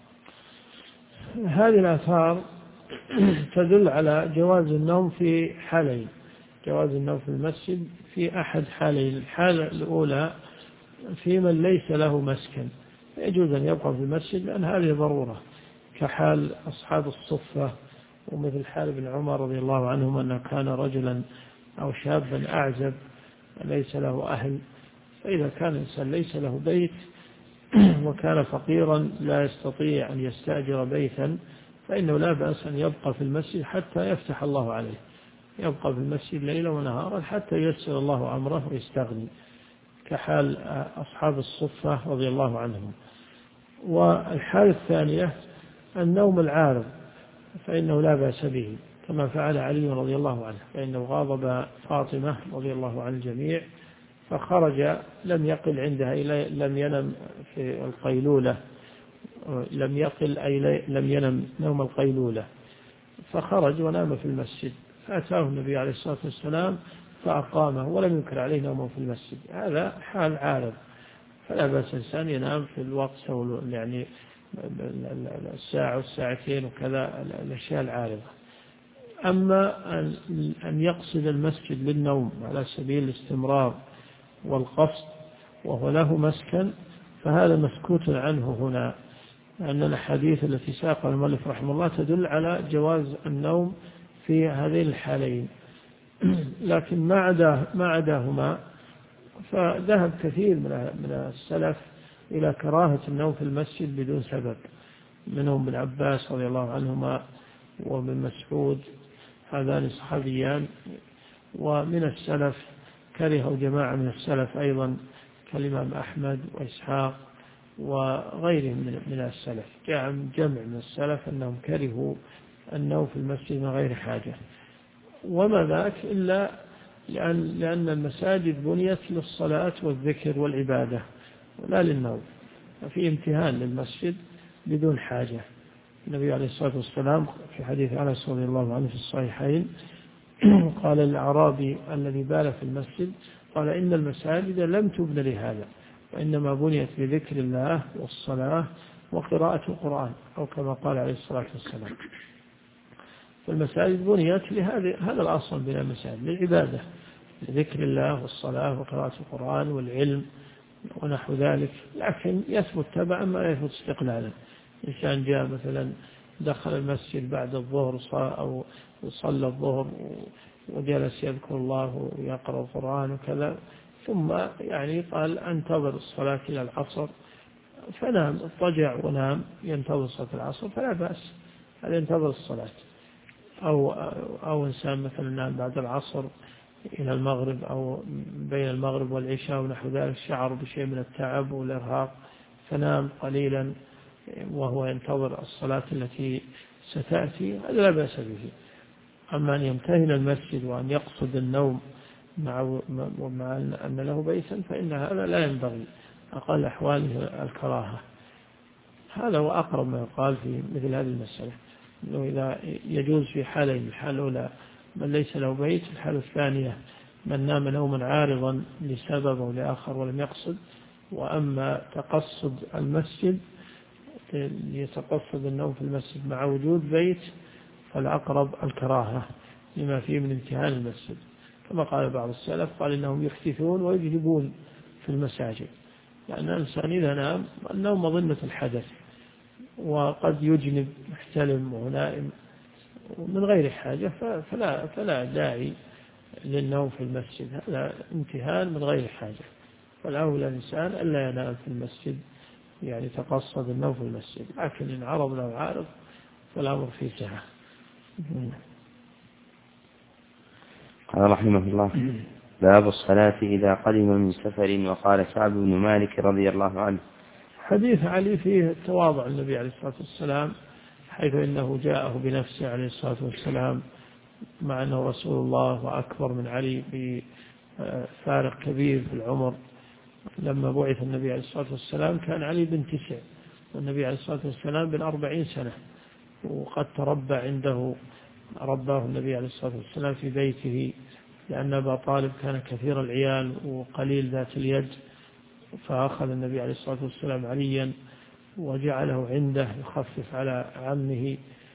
هذه الآثار تدل على جواز النوم في حالين: جواز النوم في المسجد في أحد حالين. الحالة الأولى في من ليس له مسكن، يجوز أن يبقى في المسجد لأن هذه ضرورة، كحال أصحاب الصفة، ومثل حال ابن عمر رضي الله عنهم أنه كان رجلا أو شابا أعزب ليس له أهل، فإذا كان الإنسان ليس له بيت وكان فقيرا لا يستطيع أن يستأجر بيتا، فإنه لا بأس أن يبقى في المسجد حتى يفتح الله عليه، يبقى في المسجد ليلا ونهارا حتى ييسر الله أمره ويستغني، كحال أصحاب الصفة رضي الله عنهم. والحالة الثانية النوم العارض، فإنه لا بأس به، كما فعل علي رضي الله عنه، فإنه غاضب فاطمة رضي الله عن الجميع فخرج، لم يقل عندها، لم ينم في القيلولة، لم يقل أي لم ينم نوم القيلولة، فخرج ونام في المسجد، فأتاه النبي عليه الصلاة والسلام فأقامه ولم ينكر عليه نومه في المسجد. هذا حال عارض، فلا بأس الإنسان ينام في الوقت، يعني الساعة والساعتين وكذا، الأشياء العارضة. أما أن يقصد المسجد للنوم على سبيل الاستمرار والقصد وهو له مسكن، فهذا مسكوت عنه هنا، لأن الحديث التي ساقها المؤلف رحمه الله تدل على جواز النوم في هذين الحالين. لكن ما عداهما فذهب كثير من السلف إلى كراهة النوم في المسجد بدون سبب، منهم ابن عباس رضي الله عنهما وابن مسعود هذان صحابيان. ومن السلف كرهوا جماعة من السلف أيضا كالإمام أحمد وإسحاق وغيرهم من السلف، جمع من السلف أنهم كرهوا النوم في المسجد من غير حاجة. وما ذاك إلا لأن المساجد بنيت للصلاة والذكر والعبادة ولا للنوم، ففي امتهان للمسجد بدون حاجة. النبي عليه الصلاة والسلام في حديث أنس رضي الله عنه في الصحيحين قال الأعرابي الذي بال في المسجد قال إن المساجد لم تبن لهذا، وإنما بنيت لذكر الله والصلاة وقراءة القرآن، أو كما قال عليه الصلاة والسلام. فالمساجد بنيت هذا الأصل بين المساجد للعبادة، لذكر الله والصلاة وقراءة القرآن والعلم ونحو ذلك، لكن يثبت تبعا ما يثبت استقلالا. إنسان جاء مثلا دخل المسجد بعد الظهر أو صلى الظهر وجلس يذكر الله ويقرأ القرآن وكذا، ثم قال انتظر الصلاة إلى العصر فنام، اضطجع ونام ينتظر صلاة العصر فلا بأس، هذا ينتظر الصلاة. أو إنسان مثلا نام بعد العصر إلى المغرب أو بين المغرب والعشاء ونحو ذلك، شعر بشيء من التعب والإرهاق فنام قليلا وهو ينتظر الصلاة التي ستأتي، هذا لا بأس به. أما أن يمتهن المسجد وأن يقصد النوم مع أن له بيتا فإن هذا لا ينبغي، أقل أحواله الكراهة. هذا هو أقرب ما يقال في مثل هذه المسألة، أنه إذا يجوز في حالين: الحالة الأولى من ليس له بيت، الحالة الثانية من نام نوما عارضا لسبب أو لآخر ولم يقصد. وأما تقصد المسجد يتقصد النوم في المسجد مع وجود بيت فالأقرب الكراهة لما فيه من امتهان المسجد، كما قال بعض السلف قال إنهم يحدثون ويجلبون في المساجد، لأن الإنسان إذا نام النوم مظنة الحدث وقد يجنب محتلم ونائم من غير حاجة، فلا داعي للنوم في المسجد، هذا امتهان من غير حاجة. فالأولى الإنسان ألا ينام في المسجد، تقصد النوم في المسجد، لكن إن عرض له عارض فالأمر فيه سعة. قال رحمه الله: باب الصلاة إذا قدم من سفر. وقال كعب بن مالك رضي الله عنه: حديث علي فيه تواضع النبي عليه الصلاة والسلام، حيث إنه جاءه بنفسه عليه الصلاة والسلام، مع أنه رسول الله وأكبر من علي بفارق كبير في العمر. لما بعث النبي عليه الصلاة والسلام كان علي بن 9 والنبي عليه الصلاة والسلام بن 40 سنة، وقد تربى عنده، رباه النبي عليه الصلاة والسلام في بيته، لأن أبا طالب كان كثير العيال وقليل ذات اليد، فأخذ النبي عليه الصلاة والسلام عليا وجعله عنده يخفف على عمه.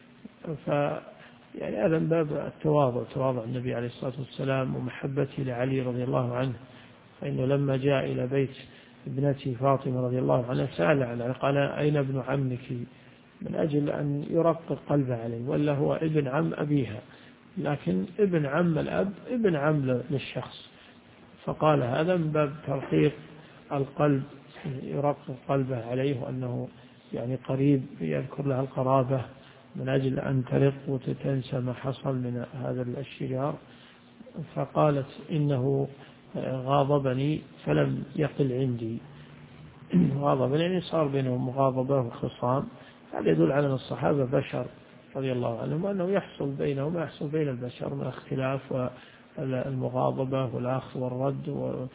هذا من باب التواضع، تواضع النبي عليه الصلاة والسلام ومحبته لعلي رضي الله عنه. فإنه لما جاء إلى بيت ابنته فاطمة رضي الله عنها سأل عنه، قال: أين ابن عمك؟ من أجل أن يرقق قلبه عليه، ولا هو ابن عم أبيها، لكن ابن عم الأب ابن عم للشخص. فقال هذا من باب ترقيق القلب، يرقق قلبه عليه، وأنه قريب، يذكر له القرابة من أجل أن ترق وتتنسى ما حصل من هذا الشجار. فقالت: إنه غاضبني فلم يقل عندي. غاضبني صار بينهم مغاضبة وخصام. هذا يدل على أن الصحابة بشر رضي الله عنهم، وأنه يحصل بينهم ما يحصل بين البشر من اختلاف والمغاضبة والأخذ والرد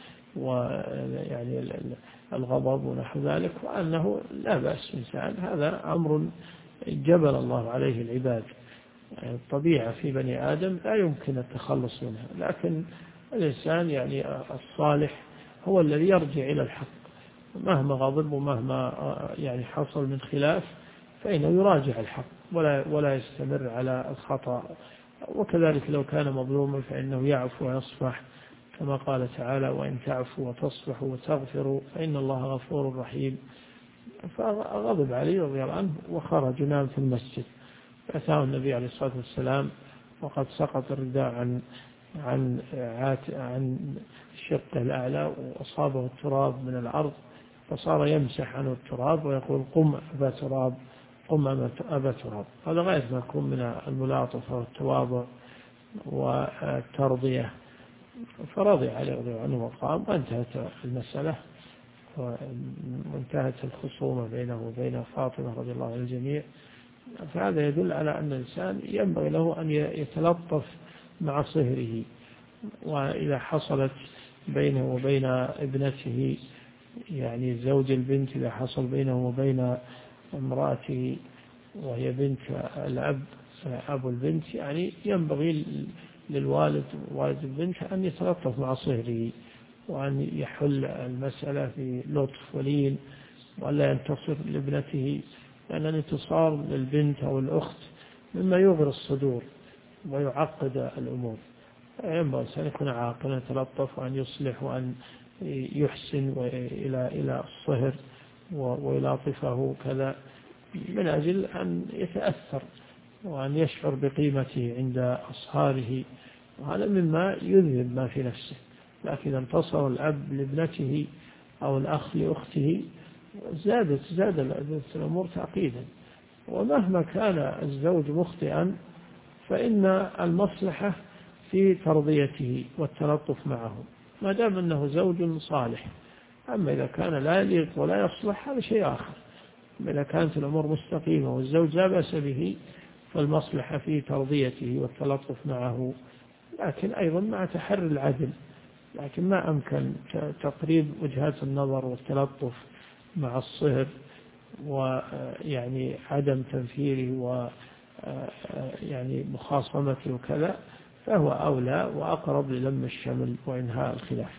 الغضب ونحو ذلك، وأنه لا بأس إنسان، هذا أمر جبل الله عليه العباد، الطبيعة في بني آدم لا يمكن التخلص منها. لكن الإنسان الصالح هو الذي يرجع إلى الحق مهما غضب ومهما حصل من خلاف، فإنه يراجع الحق ولا يستمر على الخطأ. وكذلك لو كان مظلوما فإنه يعفو ويصفح، كما قال تعالى: وإن تعفوا وتصفحوا وتغفروا فإن الله غفور رحيم. فغضب علي رضي الله عنه وخرج نام في المسجد، فأتاه النبي عليه الصلاة والسلام وقد سقط الرداء عن شقه الأعلى وأصابه التراب من الأرض، فصار يمسح عنه التراب ويقول: قم أبا تراب، قم أبا تراب. هذا غاية ما يكون من الملاطفة والتواضع والترضية، فرضي عليه رضي الله عنه وقام، وانتهت المسألة وانتهت الخصومة بينه وبين فاطمة رضي الله عن الجميع. فهذا يدل على أن الإنسان ينبغي له أن يتلطف مع صهره، وإذا حصلت بينه وبين ابنته، يعني زوج البنت، إذا حصل بينه وبين امرأته وهي بنت الأب أبو البنت، يعني ينبغي للوالد والد البنت أن يتلطف مع صهره، وأن يحل المسألة في لطف ولين، ولا ينتصر لابنته، لأن الانتصار للبنت أو الأخت مما يغري الصدور ويعقد الأمور. ينبغي أن يكون عاقلا، يتلطف، وأن يصلح، وأن يحسن إلى الصهر ويلاطفه كذا، من أجل أن يتأثر وأن يشعر بقيمته عند أصهاره، وهذا مما يذهب ما في نفسه. لكن إذا انتصر الأب لابنته أو الأخ لأخته زاد الأمور تعقيدا. ومهما كان الزوج مخطئا فإن المصلحة في ترضيته والتلطف معه، ما دام أنه زوج صالح. أما إذا كان لا يليق ولا يصلح هذا شيء آخر. إذا كانت الأمور مستقيمة والزوج لا بأس به فالمصلحة في ترضيته والتلطف معه، لكن أيضا مع تحري العدل. لكن ما أمكن تقريب وجهات النظر والتلطف مع الصهر، ويعني عدم تنفيره ويعني مخاصمته وكذا، فهو أولى وأقرب للم الشمل وإنهاء الخلاف.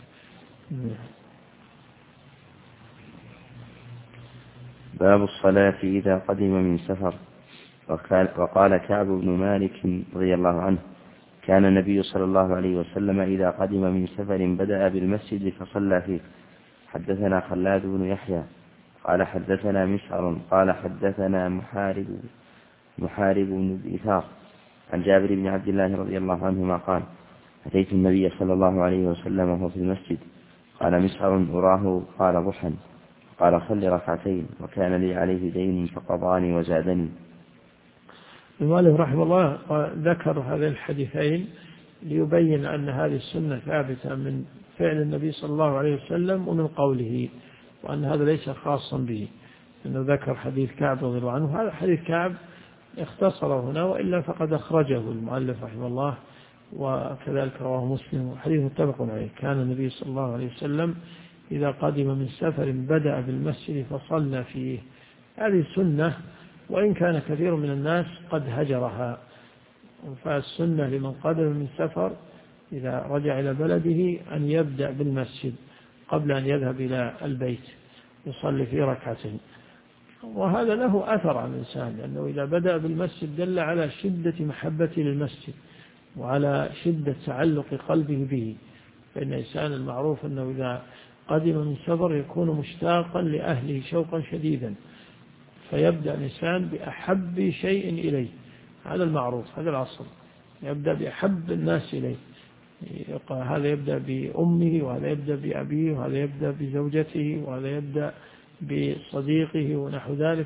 باب الصلاة إذا قدم من سفر. وقال كعب بن مالك رضي الله عنه: كان النبي صلى الله عليه وسلم إذا قدم من سفر بدأ بالمسجد فصلى فيه. حدثنا خلاد بن يحيى قال حدثنا مسعر قال حدثنا محارب بن دثار عن جابر بن عبد الله رضي الله عنهما قال: أتيت النبي صلى الله عليه وسلم وهو في المسجد. قال مسعر: أراه قال ضحى. قال: صل ركعتين، وكان لي عليه دين فقضاني وزادني. المؤلف رحمه الله ذكر هذين الحديثين ليبين أن هذه السنة ثابتة من فعل النبي صلى الله عليه وسلم ومن قوله، وأن هذا ليس خاصا به. إنه ذكر حديث كعب رضي الله عنه، هذا حديث كعب اختصره هنا، وإلا فقد أخرجه المؤلف رحمه الله، وكذلك رواه مسلم، وحديث متفق عليه. كان النبي صلى الله عليه وسلم إذا قدم من سفر بدأ بالمسجد فصلى فيه. هذه سنة، وإن كان كثير من الناس قد هجرها. فالسنة لمن قدم من سفر إذا رجع إلى بلده أن يبدأ بالمسجد قبل أن يذهب إلى البيت يصلي فيه ركعتين. وهذا له أثر على الإنسان، لأنه إذا بدأ بالمسجد دل على شدة محبته للمسجد وعلى شدة تعلق قلبه به. فإن الإنسان المعروف أنه إذا قدم من سفر يكون مشتاقا لأهله شوقا شديدا، فيبدأ الإنسان بأحب شيء إليه. هذا المعروف، هذا العصر، يبدأ بأحب الناس إليه. هذا يبدأ بأمه، وهذا يبدأ بأبيه، وهذا يبدأ بزوجته، وهذا يبدأ بصديقه ونحو ذلك.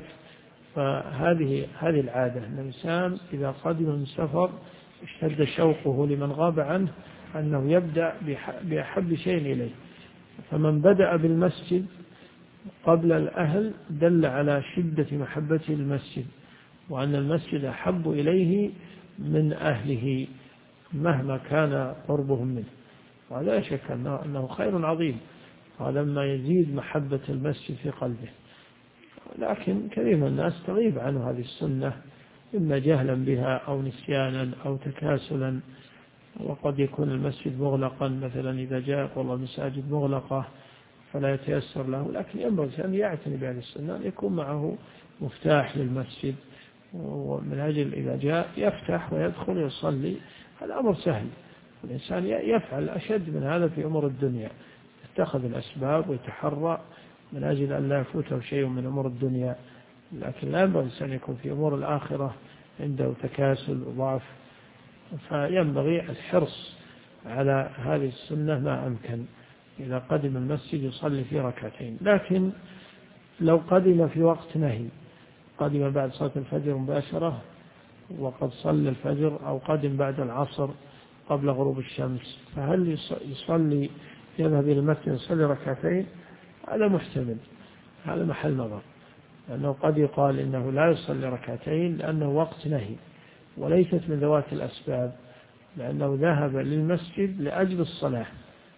فهذه العادة أن الإنسان إذا قدم من سفر اشتد شوقه لمن غاب عنه أنه يبدأ بأحب شيء إليه. فمن بدأ بالمسجد قبل الأهل دل على شدة محبته للمسجد، وأن المسجد أحب إليه من أهله مهما كان قربهم منه. ولا لا شك أنه خير عظيم، هذا ما يزيد محبة المسجد في قلبه. لكن كثير من الناس تغيب عنه هذه السنة، إما جهلا بها أو نسيانا أو تكاسلا. وقد يكون المسجد مغلقا، مثلا إذا جاء والله المساجد مغلقة فلا يتيسر له. لكن ينبغي أن يعتني بهذه السنة، أن يكون معه مفتاح للمسجد، ومن أجل إذا جاء يفتح ويدخل يصلي. هذا أمر سهل، الإنسان يفعل أشد من هذا في أمور الدنيا، يتخذ الأسباب ويتحرى من أجل أن لا يفوته شيء من أمور الدنيا. لكن لا ينبغي أن يكون في أمور الآخرة عنده تكاسل وضعف. فينبغي الحرص على هذه السنة ما أمكن. إذا قدم المسجد يصلي في ركعتين. لكن لو قدم في وقت نهي، قدم بعد صلاة الفجر مباشرة وقد صلى الفجر، أو قدم بعد العصر قبل غروب الشمس، فهل يصلي يذهب إلى المسجد يصلي ركعتين؟ هذا محتمل، هذا محل نظر، لأنه قد يقال إنه لا يصلي ركعتين لأنه وقت نهي وليست من ذوات الأسباب، لأنه ذهب للمسجد لأجل الصلاة،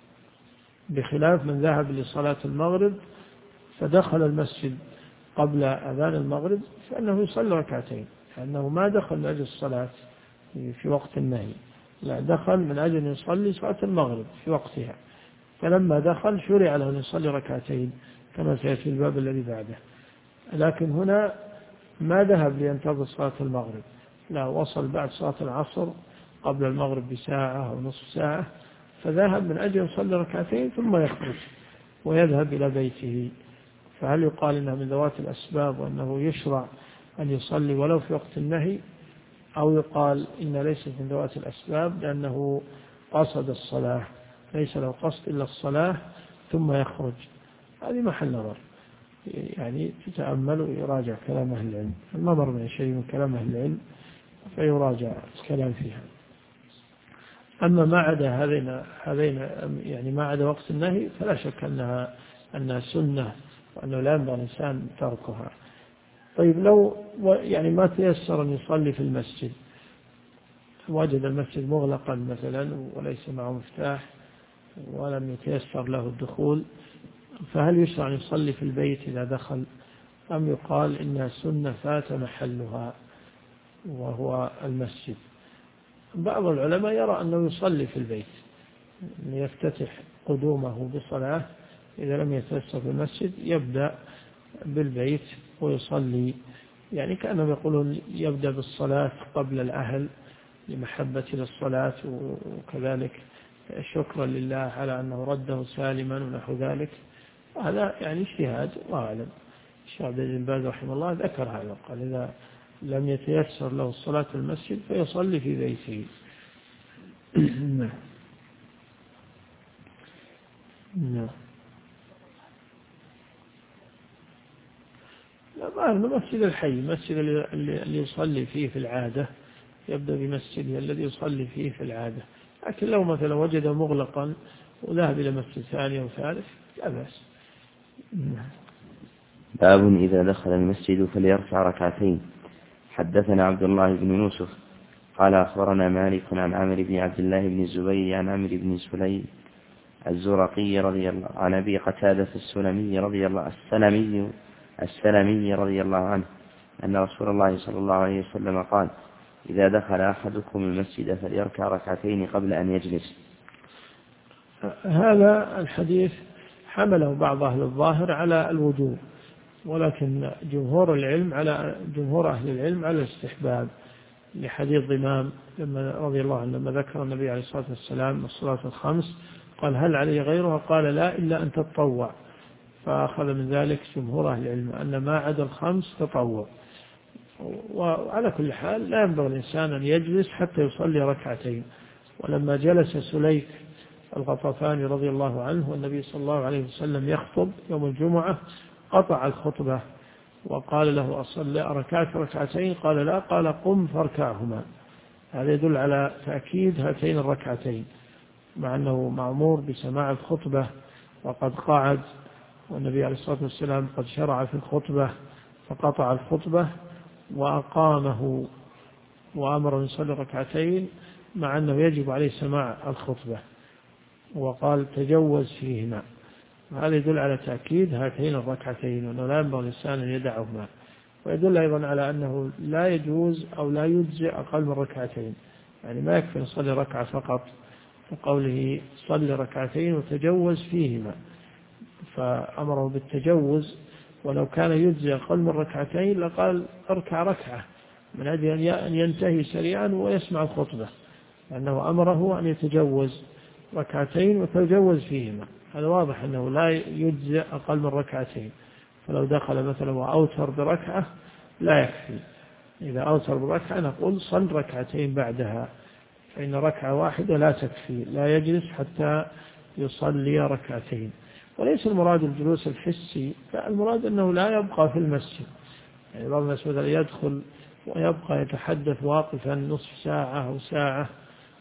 بخلاف من ذهب لصلاة المغرب فدخل المسجد قبل أذان المغرب فإنه يصلي ركعتين، لأنه ما دخل من أجل الصلاة في وقت النهي، لا، دخل من أجل أن يصلي صلاة المغرب في وقتها، فلما دخل شرع له أن يصلي ركعتين كما سيأتي الباب الذي بعده. لكن هنا ما ذهب لينتظر صلاة المغرب، لا، وصل بعد صلاة العصر قبل المغرب بساعة أو نصف ساعة، فذهب من أجل يصلي ركعتين ثم يخرج ويذهب إلى بيته، فهل يقال إنها من ذوات الأسباب وأنه يشرع أن يصلي ولو في وقت النهي، أو يقال إن ليست من ذوات الأسباب لأنه قصد الصلاة، ليس له قصد إلا الصلاة ثم يخرج؟ هذه محل نظر، يعني تتأمل ويراجع كلام أهل العلم، ما مر من شيء من كلام أهل العلم فيراجع الكلام فيها. أما ما عدا هذين يعني ما عدا وقت النهي فلا شك أنها سنة وأنه لا ينبغي الإنسان تركها. طيب لو يعني ما تيسر أن يصلي في المسجد، وجد المسجد مغلقا مثلا وليس معه مفتاح ولم يتيسر له الدخول، فهل يشرع أن يصلي في البيت إذا دخل، أم يقال إنها سنة فات محلها وهو المسجد؟ بعض العلماء يرى أنه يصلي في البيت، يفتتح قدومه بصلاة، إذا لم يتيسر في المسجد يبدأ بالبيت ويصلي، يعني كأنهم يقولون يبدأ بالصلاة قبل الأهل لمحبة للصلاة، وكذلك شكرا لله على أنه رده سالما ونحو ذلك. هذا يعني اجتهاد، الله أعلم. الشيخ عبد العزيز بن باز رحمه الله ذكر هذا، قال إذا لم يتيسر له الصلاة في المسجد فيصلي في بيته. نعم. لا، ما مسجد الحي، المسجد اللي يصلي فيه في العادة يبدأ بمسجده الذي يصلي فيه في العادة، لكن لو مثلا وجد مغلقا وذهب إلى مسجد ثاني أو ثالث لا بأس. باب إذا دخل المسجد فليركع ركعتين. حدثنا عبد الله بن يوسف قال أخبرنا مالك عن عامر بن عبد الله بن الزبير عن عمرو بن سليم الزرقي رضي الله عن أبي قتادة السلمي رضي الله عنه أن رسول الله صلى الله عليه وسلم قال: إذا دخل أحدكم المسجد فليركع ركعتين قبل أن يجلس. هذا الحديث حمله بعض أهل الظاهر على الوجوب، ولكن جمهور أهل العلم على الاستحباب، لحديث ضمام رضي الله عنه لما ذكر النبي عليه الصلاة والسلام الصلاة الخمس قال: هل علي غيرها؟ قال: لا، إلا أن تتطوع. فأخذ من ذلك جمهور أهل العلم أن ما عدا الخمس تطوع. وعلى كل حال لا ينبغي الإنسان أن يجلس حتى يصلي ركعتين. ولما جلس سليك الغطفاني رضي الله عنه والنبي صلى الله عليه وسلم يخطب يوم الجمعة قطع الخطبة وقال له: أصلي ركعت ركعتين؟ قال: لا. قال: قم فاركعهما. هذا يدل على تأكيد هاتين الركعتين، مع أنه مأمور بسماع الخطبة وقد قعد، والنبي عليه الصلاة والسلام قد شرع في الخطبة فقطع الخطبة وأقامه وأمر أن يصلي ركعتين، مع أنه يجب عليه سماع الخطبة، وقال: تجوز فيهما. هذا يدل على تأكيد هاتين الركعتين وأنه لا ينبغي الإنسان أن يدعهما، ويدل أيضا على أنه لا يجوز أو لا يجزئ أقل من ركعتين، يعني ما يكفي يصلي ركعة فقط، وقوله صلي ركعتين وتجوز فيهما، فأمره بالتجوز، ولو كان يجزئ أقل من ركعتين لقال اركع ركعة من أجل أن ينتهي سريعا ويسمع الخطبة، لأنه أمره أن يتجوز ركعتين وتجوز فيهما. هذا واضح أنه لا يجزئ أقل من ركعتين، فلو دخل مثلا وأوتر بركعة لا يكفي، إذا أوتر بركعة نقول صل ركعتين بعدها، فإن ركعة واحدة لا تكفي، لا يجلس حتى يصلي ركعتين. وليس المراد الجلوس الحسي، فالمراد أنه لا يبقى في المسجد، يعني بعض الناس مثلا يدخل ويبقى يتحدث واقفا نصف ساعة أو ساعة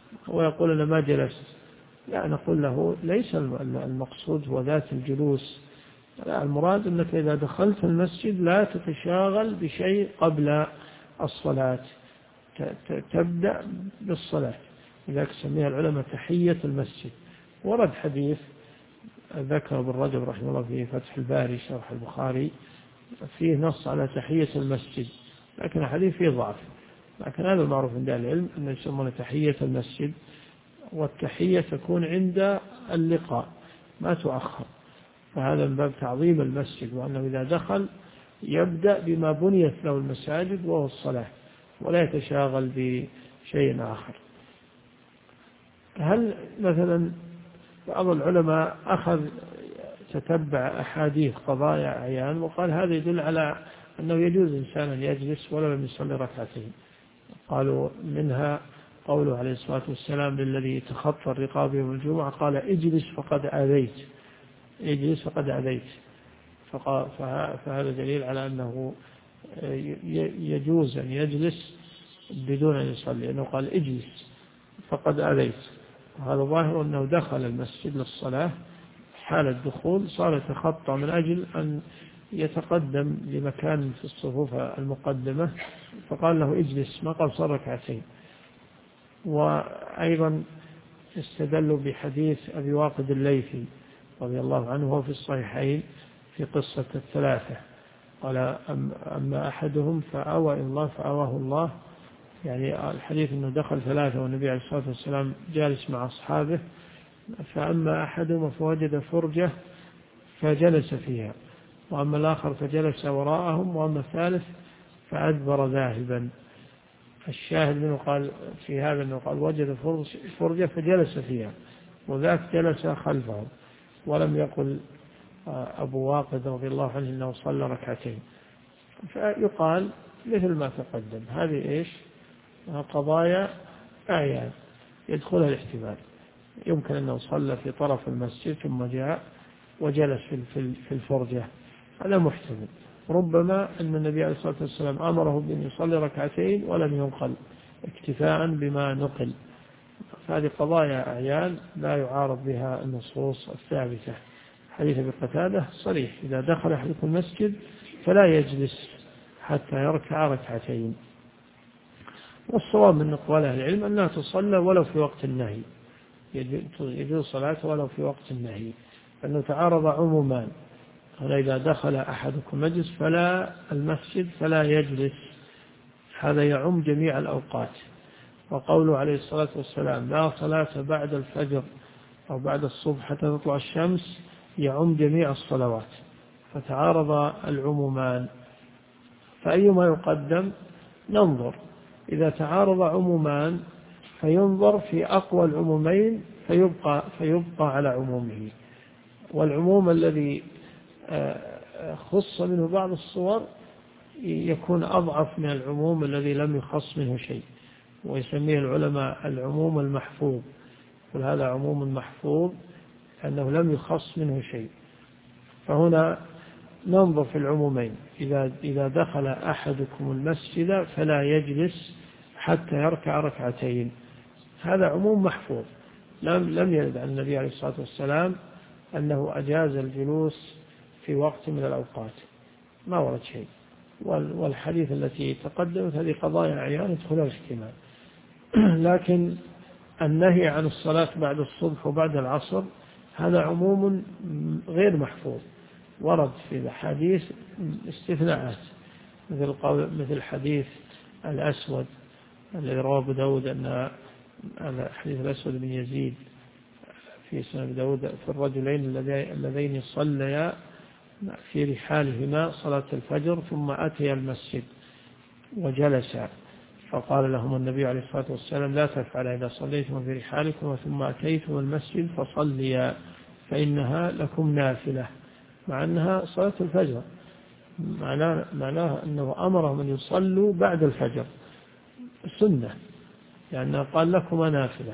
ويقول أنا ما جلست، لا، نقول له ليس المقصود هو ذات الجلوس، المراد أنك إذا دخلت المسجد لا تتشاغل بشيء قبل الصلاة، تبدأ بالصلاة. لذلك سميها العلماء تحية المسجد. ورد حديث ذكر ابن رجب رحمه الله في فتح الباري شرح البخاري فيه نص على تحية المسجد، لكن الحديث فيه ضعف، لكن هذا المعروف عند العلم أنه يسمونه تحية المسجد، والتحية تكون عند اللقاء ما تؤخر، فهذا من باب تعظيم المسجد، وأنه إذا دخل يبدأ بما بنيت له المساجد وهو الصلاة، ولا يتشاغل بشيء آخر. هل مثلا بعض العلماء تتبع أحاديث قضايا أعيان وقال هذا يدل على أنه يجوز إنسان أن يجلس ولو لم يصلي ركعتين، قالوا منها قوله عليه الصلاة والسلام للذي تخطى الرقاب يوم الجمعة قال اجلس فقد آذيت، اجلس فقد آذيت، فهذا دليل على أنه يجوز أن يجلس بدون أن يصلي، لأنه قال اجلس فقد آذيت، وهذا ظاهر أنه دخل المسجد للصلاة حال الدخول، صار يتخطى من أجل أن يتقدم لمكان في الصفوف المقدمة، فقال له اجلس، ما قال صار ركعتين. وأيضا استدلوا بحديث أبي واقد الليثي رضي الله عنه وهو في الصحيحين في قصة الثلاثة، قال أما أحدهم فآوى إلى الله فآواه الله، يعني الحديث أنه دخل ثلاثة والنبي عليه الصلاة والسلام جالس مع أصحابه، فأما أحدهم فوجد فرجة فجلس فيها، وأما الآخر فجلس وراءهم، وأما الثالث فأدبر ذاهبا. الشاهد منه قال في هذا أنه قال وجد فرجة فجلس فيها، وذاك جلس خلفهم، ولم يقل أبو واقد رضي الله عنه أنه صلى ركعتين. فيقال مثل ما تقدم، هذه إيش؟ قضايا أعيان يدخلها الاحتمال، يمكن أنه صلى في طرف المسجد ثم جاء وجلس في الفرجة، هذا محتمل. ربما أن النبي عليه الصلاة والسلام أمره بأن يصلي ركعتين ولم ينقل اكتفاء بما نقل، فهذه قضايا أعيان لا يعارض بها النصوص الثابتة. حديث أبي قتادة صريح إذا دخل أحدكم المسجد فلا يجلس حتى يركع ركعتين. والصواب من أقوال أهل العلم أنها تصلى ولو في وقت النهي، يجوز صلاة ولو في وقت النهي، لأنه تعارض عمومان، إذا دخل أحدكم مجلس فلا المسجد فلا يجلس، هذا يعم جميع الأوقات. وقوله عليه الصلاة والسلام لا صلاة بعد الفجر أو بعد الصبح حتى تطلع الشمس يعم جميع الصلوات، فتعارض العمومان، فأيما يقدم ننظر، إذا تعارض عمومان فينظر في أقوى العمومين فيبقى على عمومه، والعموم الذي خص منه بعض الصور يكون أضعف من العموم الذي لم يخص منه شيء، ويسميه العلماء العموم المحفوظ، وهذا عموم محفوظ أنه لم يخص منه شيء. فهنا ننظر في العمومين، إذا دخل أحدكم المسجد فلا يجلس حتى يركع ركعتين، هذا عموم محفوظ، لم يرد عن النبي عليه الصلاة والسلام أنه أجاز الجلوس في وقت من الأوقات، ما ورد شيء. والحديث التي تقدمت هذه قضايا عيان يدخلها الاحتمال. لكن النهي عن الصلاة بعد الصبح وبعد العصر هذا عموم غير محفوظ، ورد في الحديث استثناءات، مثل حديث الأسود الذي رواه أبو داود، أن حديث الأسود بن يزيد في سنن داود في الرجلين اللذين صليا في رحالهما صلاة الفجر ثم أتيا المسجد وجلسا، فقال لهم النبي عليه الصلاة والسلام لا تفعل إذا صليتم في رحالكم ثم أتيتم المسجد فصليا فإنها لكم نافلة، مع أنها صلاة الفجر، معناها أنه أمرهم أن يصلوا بعد الفجر سنة، لأنه قال لكم نافلة،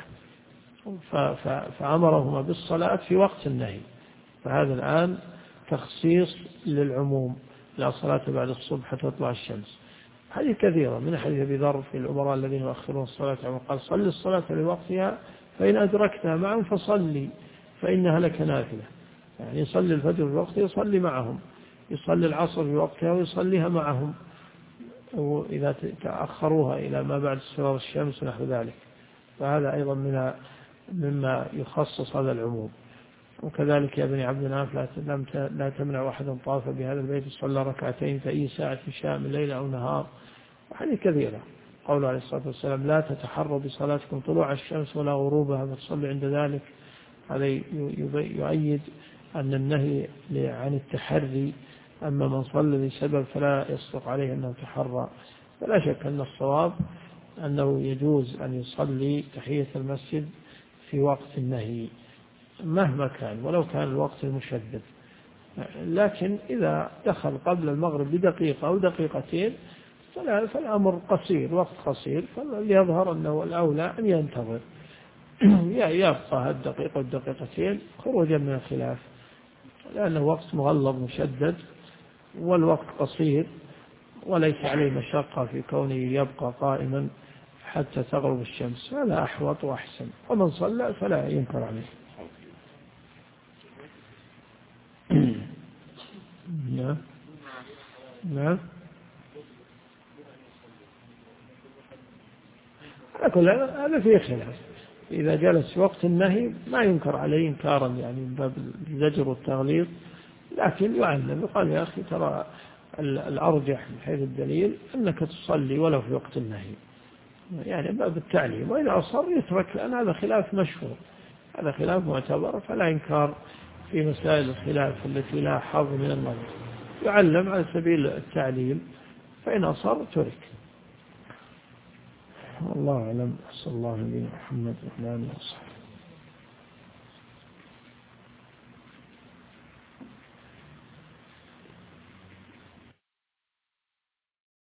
فأمرهما بالصلاة في وقت النهي، فهذا الآن تخصيص للعموم، لا صلاة بعد الصبح حتى تطلع الشمس. هذه كثيرة من حديث أبي ذر في الأمراء الذين يؤخرون الصلاة عنهم قال صل الصلاة لوقتها فإن أدركتها معهم فصلي فإنها لك نافلة. يعني يصلي الفجر في وقتها يصلي معهم، يصلي العصر في وقتها ويصليها معهم، وإذا تأخروها إلى ما بعد اصفرار الشمس ونحو ذلك، فهذا أيضا مما يخصص هذا العموم. وكذلك يا بني عبد مناف لا تمنع أحدا طاف بهذا البيت صلى ركعتين في أي ساعة شاء من ليلة أو نهار. وحديث كثيرة قوله عليه الصلاة والسلام لا تتحروا بصلاتكم طلوع الشمس ولا غروبها فتصلي عند ذلك. هذا يؤيد أن النهي عن التحري، أما من صلى لسبب فلا يصدق عليه أنه تحرى. فلا شك أن الصواب أنه يجوز أن يصلي تحية المسجد في وقت النهي مهما كان ولو كان الوقت المشدد، لكن إذا دخل قبل المغرب بدقيقة أو دقيقتين فالأمر قصير، وقت قصير، فليظهر أنه الأولى أن ينتظر يبقى الدقيقة والدقيقتين خروجا من الخلاف، لأنه وقت مغلظ مشدد والوقت قصير وليس عليه مشقة في كونه يبقى قائما حتى تغرب الشمس. هذا أحوط وأحسن، ومن صلى فلا ينكر عليه. نعم نعم. هذا فيه خلاف. إذا جلس وقت النهي ما ينكر عليه إنكارا يعني من باب الزجر والتغليظ، لكن يعلم يقال يا أخي ترى الأرجح من حيث الدليل أنك تصلي ولو في وقت النهي، يعني باب التعليم. وإذا أصر يترك، لأن هذا خلاف مشهور، هذا خلاف معتبر، فلا إنكار في مسائل الخلاف التي لا حظ من النظر، يعلم على سبيل التعليم، فإن أصر ترك. الله أعلم. صلى الله عليه محمد وعلى آله وصحبه.